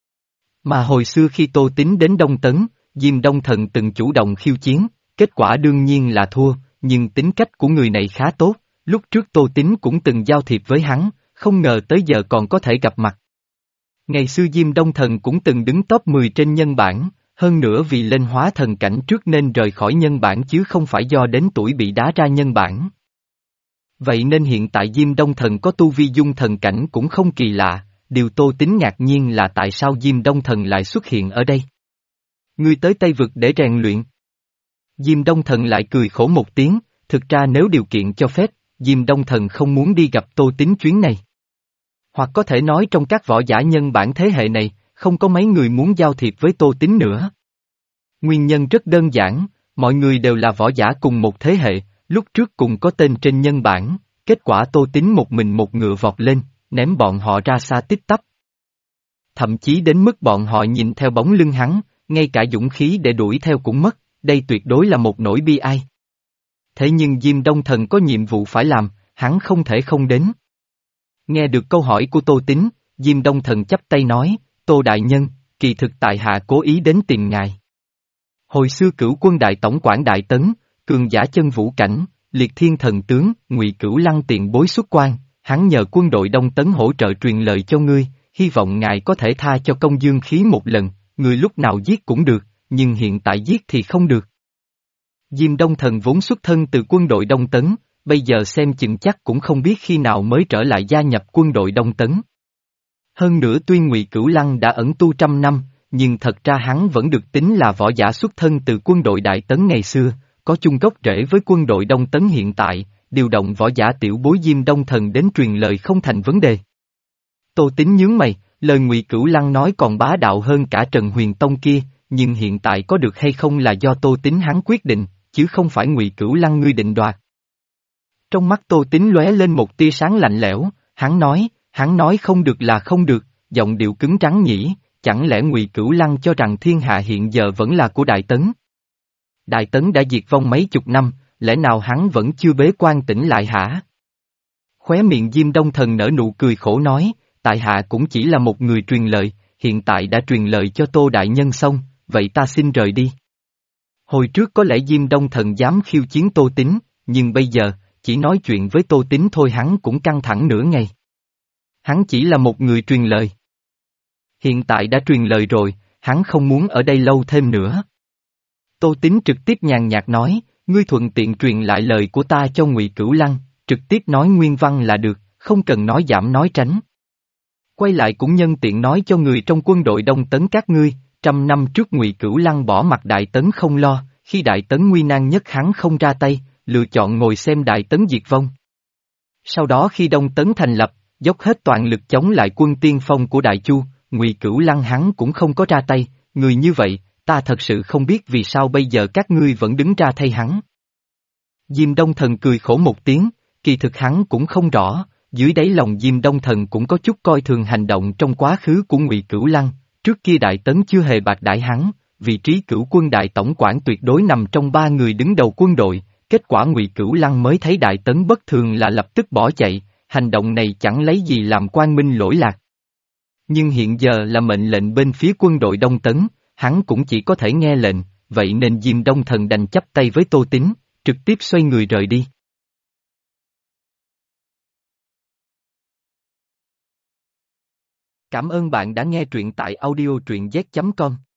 Mà hồi xưa khi Tô Tín đến Đông Tấn, Diêm Đông Thần từng chủ động khiêu chiến, kết quả đương nhiên là thua, nhưng tính cách của người này khá tốt, lúc trước Tô Tín cũng từng giao thiệp với hắn, không ngờ tới giờ còn có thể gặp mặt. Ngày xưa Diêm Đông Thần cũng từng đứng top mười trên nhân bản, hơn nữa vì lên hóa thần cảnh trước nên rời khỏi nhân bản chứ không phải do đến tuổi bị đá ra nhân bản. Vậy nên hiện tại Diêm Đông Thần có tu vi dung thần cảnh cũng không kỳ lạ, điều Tô Tín ngạc nhiên là tại sao Diêm Đông Thần lại xuất hiện ở đây. Ngươi tới Tây Vực để rèn luyện. Diêm Đông Thần lại cười khổ một tiếng, thực ra nếu điều kiện cho phép, Diêm Đông Thần không muốn đi gặp Tô Tín chuyến này. Hoặc có thể nói trong các võ giả nhân bản thế hệ này, không có mấy người muốn giao thiệp với Tô Tín nữa. Nguyên nhân rất đơn giản, mọi người đều là võ giả cùng một thế hệ, lúc trước cùng có tên trên nhân bản, kết quả Tô Tín một mình một ngựa vọt lên, ném bọn họ ra xa tích tắp. Thậm chí đến mức bọn họ nhìn theo bóng lưng hắn, ngay cả dũng khí để đuổi theo cũng mất, đây tuyệt đối là một nỗi bi ai. Thế nhưng Diêm Đông Thần có nhiệm vụ phải làm, hắn không thể không đến. Nghe được câu hỏi của Tô Tín, Diêm Đông Thần chắp tay nói, Tô Đại Nhân, kỳ thực tại hạ cố ý đến tìm ngài. Hồi xưa Cửu Quân Đại Tổng quản Đại Tấn, cường giả chân vũ cảnh, liệt thiên thần tướng, Ngụy Cửu Lăng tiền bối xuất quan, hắn nhờ quân đội Đông Tấn hỗ trợ truyền lời cho ngươi, hy vọng ngài có thể tha cho công dương khí một lần, người lúc nào giết cũng được, nhưng hiện tại giết thì không được. Diêm Đông Thần vốn xuất thân từ quân đội Đông Tấn, bây giờ xem chừng chắc cũng không biết khi nào mới trở lại gia nhập quân đội Đông Tấn. Hơn nữa tuy Ngụy Cửu Lăng đã ẩn tu trăm năm, nhưng thật ra hắn vẫn được tính là võ giả xuất thân từ quân đội Đại Tấn ngày xưa, có chung gốc rễ với quân đội Đông Tấn hiện tại, điều động võ giả tiểu bối Diêm Đông Thần đến truyền lời không thành vấn đề. Tô Tín nhướng mày, lời Ngụy Cửu Lăng nói còn bá đạo hơn cả Trần Huyền Tông kia, nhưng hiện tại có được hay không là do Tô Tín hắn quyết định, chứ không phải Ngụy Cửu Lăng ngươi định đoạt. Trong mắt Tô Tín lóe lên một tia sáng lạnh lẽo, hắn nói, hắn nói không được là không được, giọng điệu cứng rắn nhỉ, chẳng lẽ Ngụy Cửu Lăng cho rằng thiên hạ hiện giờ vẫn là của Đại Tấn? Đại Tấn đã diệt vong mấy chục năm, lẽ nào hắn vẫn chưa bế quan tỉnh lại hả? Khóe miệng Diêm Đông Thần nở nụ cười khổ nói, tại hạ cũng chỉ là một người truyền lời, hiện tại đã truyền lời cho Tô Đại Nhân xong, vậy ta xin rời đi. Hồi trước có lẽ Diêm Đông Thần dám khiêu chiến Tô Tín, nhưng bây giờ, chỉ nói chuyện với Tô Tín thôi hắn cũng căng thẳng nửa ngày. Hắn chỉ là một người truyền lời. Hiện tại đã truyền lời rồi, hắn không muốn ở đây lâu thêm nữa. Tô Tín trực tiếp nhàn nhạt nói, ngươi thuận tiện truyền lại lời của ta cho Ngụy Cửu Lăng, trực tiếp nói nguyên văn là được, không cần nói giảm nói tránh. Quay lại cũng nhân tiện nói cho người trong quân đội Đông Tấn các ngươi, trăm năm trước Ngụy Cửu Lăng bỏ mặt Đại Tấn không lo, khi Đại Tấn nguy nan nhất hắn không ra tay, lựa chọn ngồi xem Đại Tấn diệt vong. Sau đó khi Đông Tấn thành lập, dốc hết toàn lực chống lại quân tiên phong của Đại Chu, Ngụy Cửu Lăng hắn cũng không có ra tay, người như vậy, ta thật sự không biết vì sao bây giờ các ngươi vẫn đứng ra thay hắn. Diêm Đông Thần cười khổ một tiếng, kỳ thực hắn cũng không rõ, dưới đáy lòng Diêm Đông Thần cũng có chút coi thường hành động trong quá khứ của Ngụy Cửu Lăng, trước kia Đại Tấn chưa hề bạc đãi hắn, vị trí Cửu Quân Đại Tổng quản tuyệt đối nằm trong ba người đứng đầu quân đội, kết quả Ngụy Cửu Lăng mới thấy Đại Tấn bất thường là lập tức bỏ chạy, hành động này chẳng lấy gì làm Quang Minh lỗi lạc. Nhưng hiện giờ là mệnh lệnh bên phía quân đội Đông Tấn, hắn cũng chỉ có thể nghe lệnh, vậy nên Diêm Đông Thần đành chắp tay với Tô Tín, trực tiếp xoay người rời đi. Cảm ơn bạn đã nghe truyện tại audio truyện z chấm com.